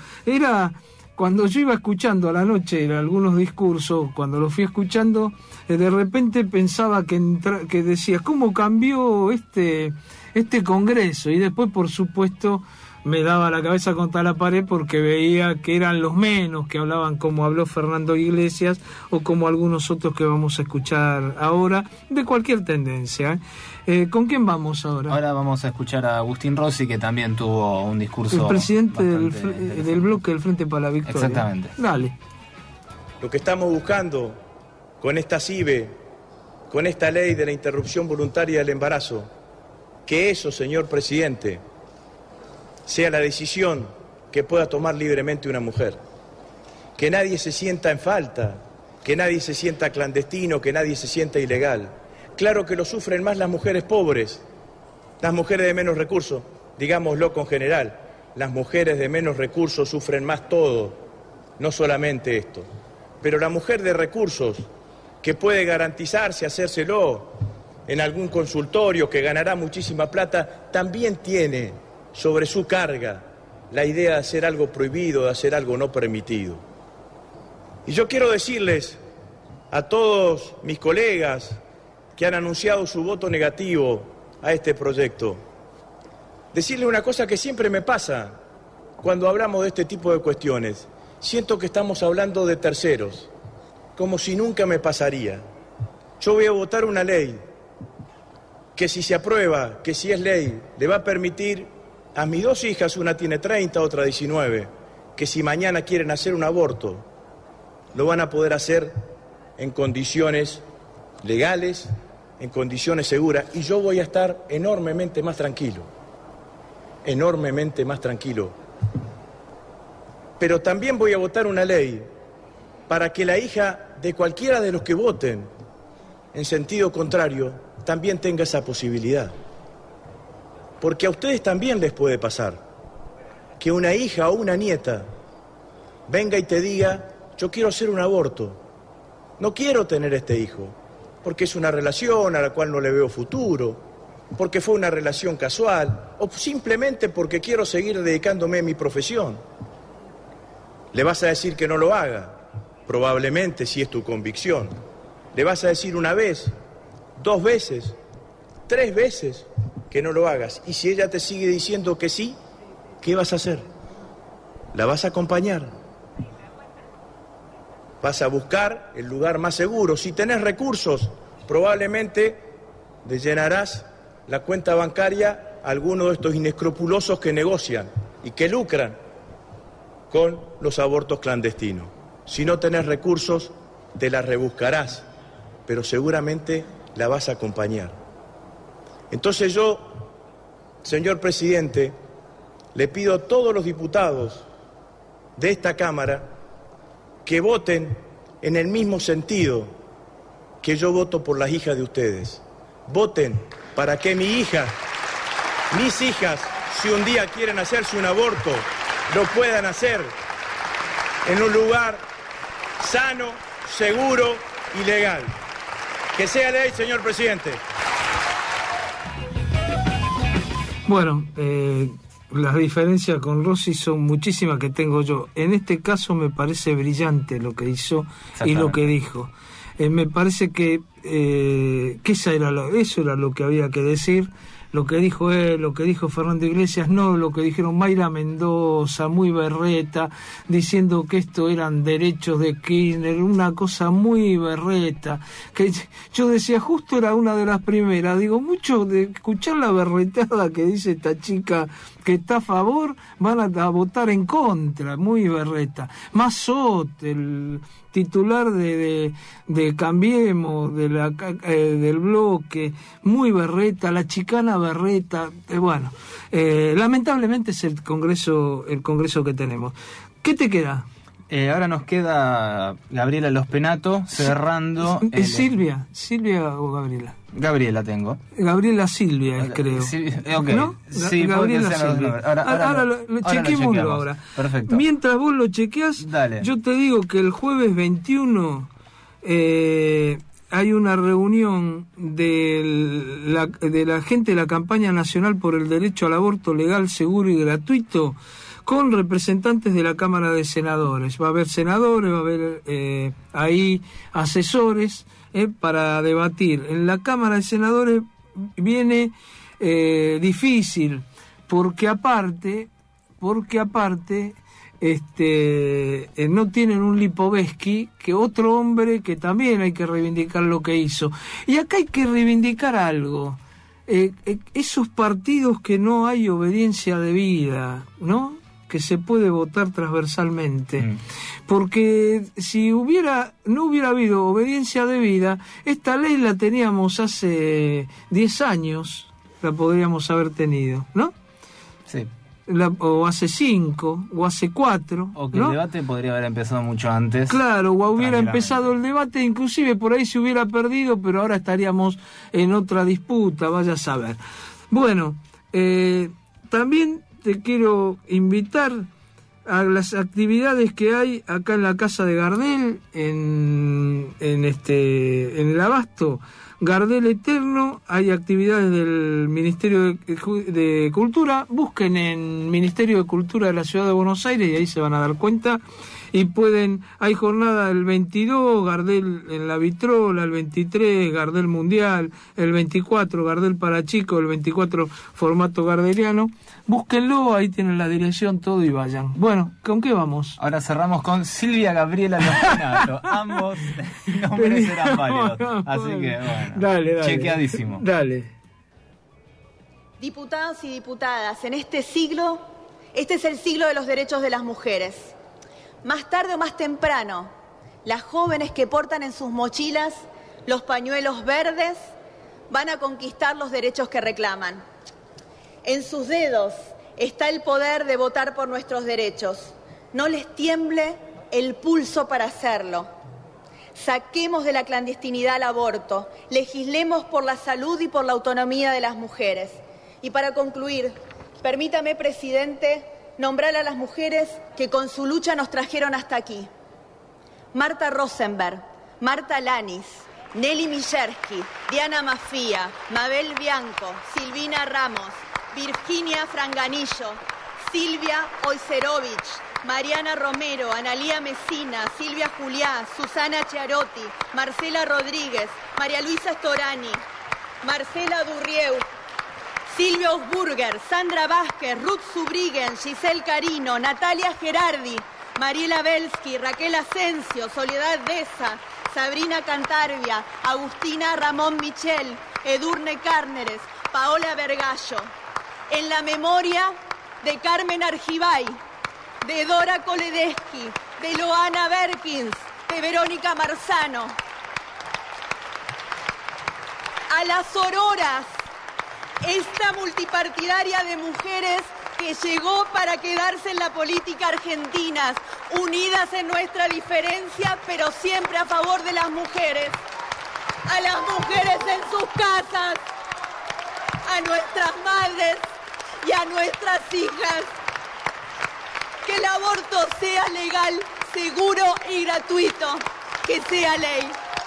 cuando yo iba escuchando a la noche algunos discursos, cuando los fui escuchando, de repente pensaba que decía, ¿cómo cambió este Congreso? Y después, por supuesto, me daba la cabeza contra la pared porque veía que eran los menos que hablaban como habló Fernando Iglesias o como algunos otros que vamos a escuchar ahora, de cualquier tendencia. ¿Con quién vamos ahora? Ahora vamos a escuchar a Agustín Rossi, que también tuvo un discurso. El presidente del bloque del Frente para la Victoria. Exactamente. Dale. Lo que estamos buscando con esta CIBE, con esta ley de la interrupción voluntaria del embarazo, que eso, señor presidente, sea la decisión que pueda tomar libremente una mujer. Que nadie se sienta en falta, que nadie se sienta clandestino, que nadie se sienta ilegal. Claro que lo sufren más las mujeres pobres, las mujeres de menos recursos, digámoslo con general, las mujeres de menos recursos sufren más todo, no solamente esto. Pero la mujer de recursos, que puede garantizarse, hacérselo en algún consultorio, que ganará muchísima plata, también tiene sobre su carga la idea de hacer algo prohibido, de hacer algo no permitido. Y yo quiero decirles a todos mis colegas que han anunciado su voto negativo a este proyecto, decirles una cosa que siempre me pasa cuando hablamos de este tipo de cuestiones. Siento que estamos hablando de terceros, como si nunca me pasaría. Yo voy a votar una ley que si se aprueba, que si es ley, le va a permitir a mis dos hijas, una tiene 30, otra 19, que si mañana quieren hacer un aborto, lo van a poder hacer en condiciones legales, en condiciones seguras, y yo voy a estar enormemente más tranquilo, enormemente más tranquilo. Pero también voy a votar una ley para que la hija de cualquiera de los que voten en sentido contrario también tenga esa posibilidad. Porque a ustedes también les puede pasar que una hija o una nieta venga y te diga, yo quiero hacer un aborto, no quiero tener este hijo, porque es una relación a la cual no le veo futuro, porque fue una relación casual, o simplemente porque quiero seguir dedicándome a mi profesión. Le vas a decir que no lo haga, probablemente si es tu convicción. Le vas a decir una vez, 2 veces, 3 veces que no lo hagas. Y si ella te sigue diciendo que sí, ¿qué vas a hacer? ¿La vas a acompañar? Vas a buscar el lugar más seguro. Si tenés recursos, probablemente le llenarás la cuenta bancaria a alguno de estos inescrupulosos que negocian y que lucran con los abortos clandestinos. Si no tenés recursos, te la rebuscarás, pero seguramente la vas a acompañar. Entonces yo, señor presidente, le pido a todos los diputados de esta Cámara que voten en el mismo sentido que yo voto por las hijas de ustedes. Voten para que mi hija, mis hijas, si un día quieren hacerse un aborto, lo puedan hacer en un lugar sano, seguro y legal. Que sea ley, señor presidente. Bueno, las diferencias con Rossi son muchísimas que tengo yo. En este caso me parece brillante lo que hizo y lo que dijo. Me parece que eso era lo que había que decir. Lo que dijo él, lo que dijo Fernando Iglesias, no lo que dijeron Mayra Mendoza, muy berreta, diciendo que esto eran derechos de Kirchner, una cosa muy berreta, que yo decía, justo era una de las primeras, digo, mucho de escuchar la berretada que dice esta chica que está a favor, van a votar en contra, muy berreta. Mazot, el titular de Cambiemos, del bloque, muy berreta, la chicana berreta, lamentablemente es el congreso que tenemos. ¿Qué te queda? Ahora nos queda Gabriela Los Penato cerrando. ¿Es Silvia o Gabriela? Gabriela tengo. Gabriela Silvia, creo. Okay. ¿No? Sí, Gabriela Silvia. Ahora lo chequémoslo ahora. Perfecto. Mientras vos lo chequeás, yo te digo que el jueves 21 hay una reunión de la gente de la Campaña Nacional por el Derecho al Aborto Legal, Seguro y Gratuito, con representantes de la Cámara de Senadores. Va a haber senadores, va a haber ahí asesores para debatir. En la Cámara de Senadores viene difícil, porque aparte no tienen un Lipovetsky, que otro hombre que también hay que reivindicar lo que hizo. Y acá hay que reivindicar algo. Esos partidos que no hay obediencia debida, ¿no? Que se puede votar transversalmente. Porque si no hubiera habido obediencia debida, esta ley la teníamos hace 10 años, la podríamos haber tenido, ¿no? Sí. O hace 5, o hace 4. O que ¿no? el debate podría haber empezado mucho antes. Claro, o hubiera empezado el debate, inclusive por ahí se hubiera perdido, pero ahora estaríamos en otra disputa, vaya a saber. Bueno, también te quiero invitar a las actividades que hay acá en la casa de Gardel, en el Abasto. Gardel Eterno, hay actividades del Ministerio de Cultura, busquen en Ministerio de Cultura de la Ciudad de Buenos Aires y ahí se van a dar cuenta, y hay jornada el 22, Gardel en la Vitrola, el 23, Gardel Mundial, el 24, Gardel para chicos, el 24, formato gardeliano. Búsquenlo, ahí tienen la dirección, todo, y vayan. Bueno, ¿con qué vamos? Ahora cerramos con Silvia Gabriela Los Penato. Ambos nombres serán válidos. Así que, bueno, dale. Chequeadísimo. Dale. Diputados y diputadas, en este siglo, este es el siglo de los derechos de las mujeres. Más tarde o más temprano, las jóvenes que portan en sus mochilas los pañuelos verdes van a conquistar los derechos que reclaman. En sus dedos está el poder de votar por nuestros derechos. No les tiemble el pulso para hacerlo. Saquemos de la clandestinidad al aborto, legislemos por la salud y por la autonomía de las mujeres. Y para concluir, permítame, presidente, nombrar a las mujeres que con su lucha nos trajeron hasta aquí. Marta Rosenberg, Marta Lanis, Nelly Millerski, Diana Mafía, Mabel Bianco, Silvina Ramos, Virginia Franganillo, Silvia Oyserovich, Mariana Romero, Analía Mesina, Silvia Juliá, Susana Chiarotti, Marcela Rodríguez, María Luisa Storani, Marcela Durrieu, Silvia Osburger, Sandra Vázquez, Ruth Subriguen, Giselle Carino, Natalia Gerardi, Mariela Belsky, Raquel Asensio, Soledad Deza, Sabrina Cantarvia, Agustina Ramón Michel, Edurne Cárneres, Paola Vergallo. En la memoria de Carmen Argibay, de Dora Koledesky, de Loana Berkins, de Verónica Marzano. A las sororas, esta multipartidaria de mujeres que llegó para quedarse en la política argentina, unidas en nuestra diferencia, pero siempre a favor de las mujeres. A las mujeres en sus casas, a nuestras madres y a nuestras hijas. Que el aborto sea legal, seguro y gratuito, que sea ley.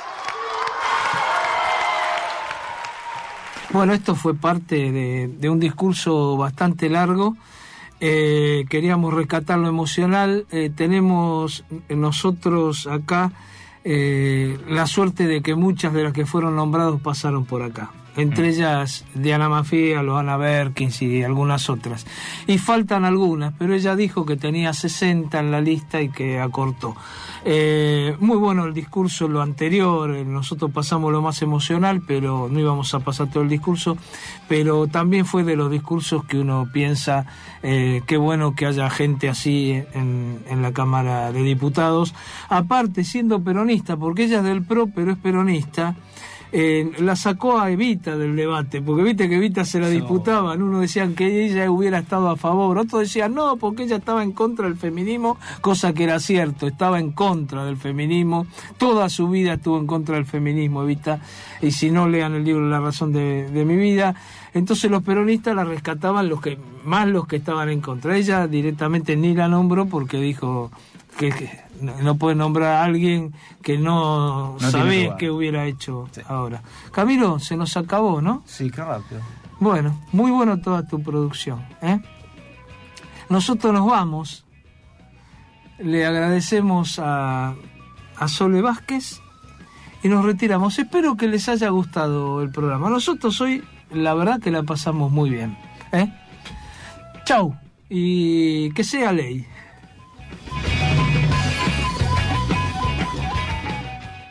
Bueno, esto fue parte de un discurso bastante largo. Queríamos rescatar lo emocional. Tenemos nosotros acá la suerte de que muchas de las que fueron nombrados pasaron por acá. Entre ellas Diana Mafía, Loana Berkins y algunas otras. Y faltan algunas, pero ella dijo que tenía 60 en la lista y que acortó. Muy bueno el discurso, lo anterior, nosotros pasamos lo más emocional, pero no íbamos a pasar todo el discurso, pero también fue de los discursos que uno piensa, qué bueno que haya gente así en la Cámara de Diputados. Aparte, siendo peronista, porque ella es del PRO, pero es peronista, la sacó a Evita del debate, porque viste que Evita se la disputaban, uno decían que ella hubiera estado a favor, otros decían no, porque ella estaba en contra del feminismo, cosa que era cierto, estaba en contra del feminismo, toda su vida estuvo en contra del feminismo Evita, y si no lean el libro La razón de mi vida. Entonces los peronistas la rescataban los que estaban en contra. Ella directamente ni la nombró porque dijo que no puede nombrar a alguien que no sabe qué hubiera hecho ahora. Camilo, se nos acabó, ¿no? Sí, qué rápido. Bueno, muy bueno toda tu producción, ¿eh? Nosotros nos vamos. Le agradecemos a Sole Vázquez y nos retiramos. Espero que les haya gustado el programa. Nosotros hoy, la verdad que la pasamos muy bien, ¿eh? Chau, y que sea ley.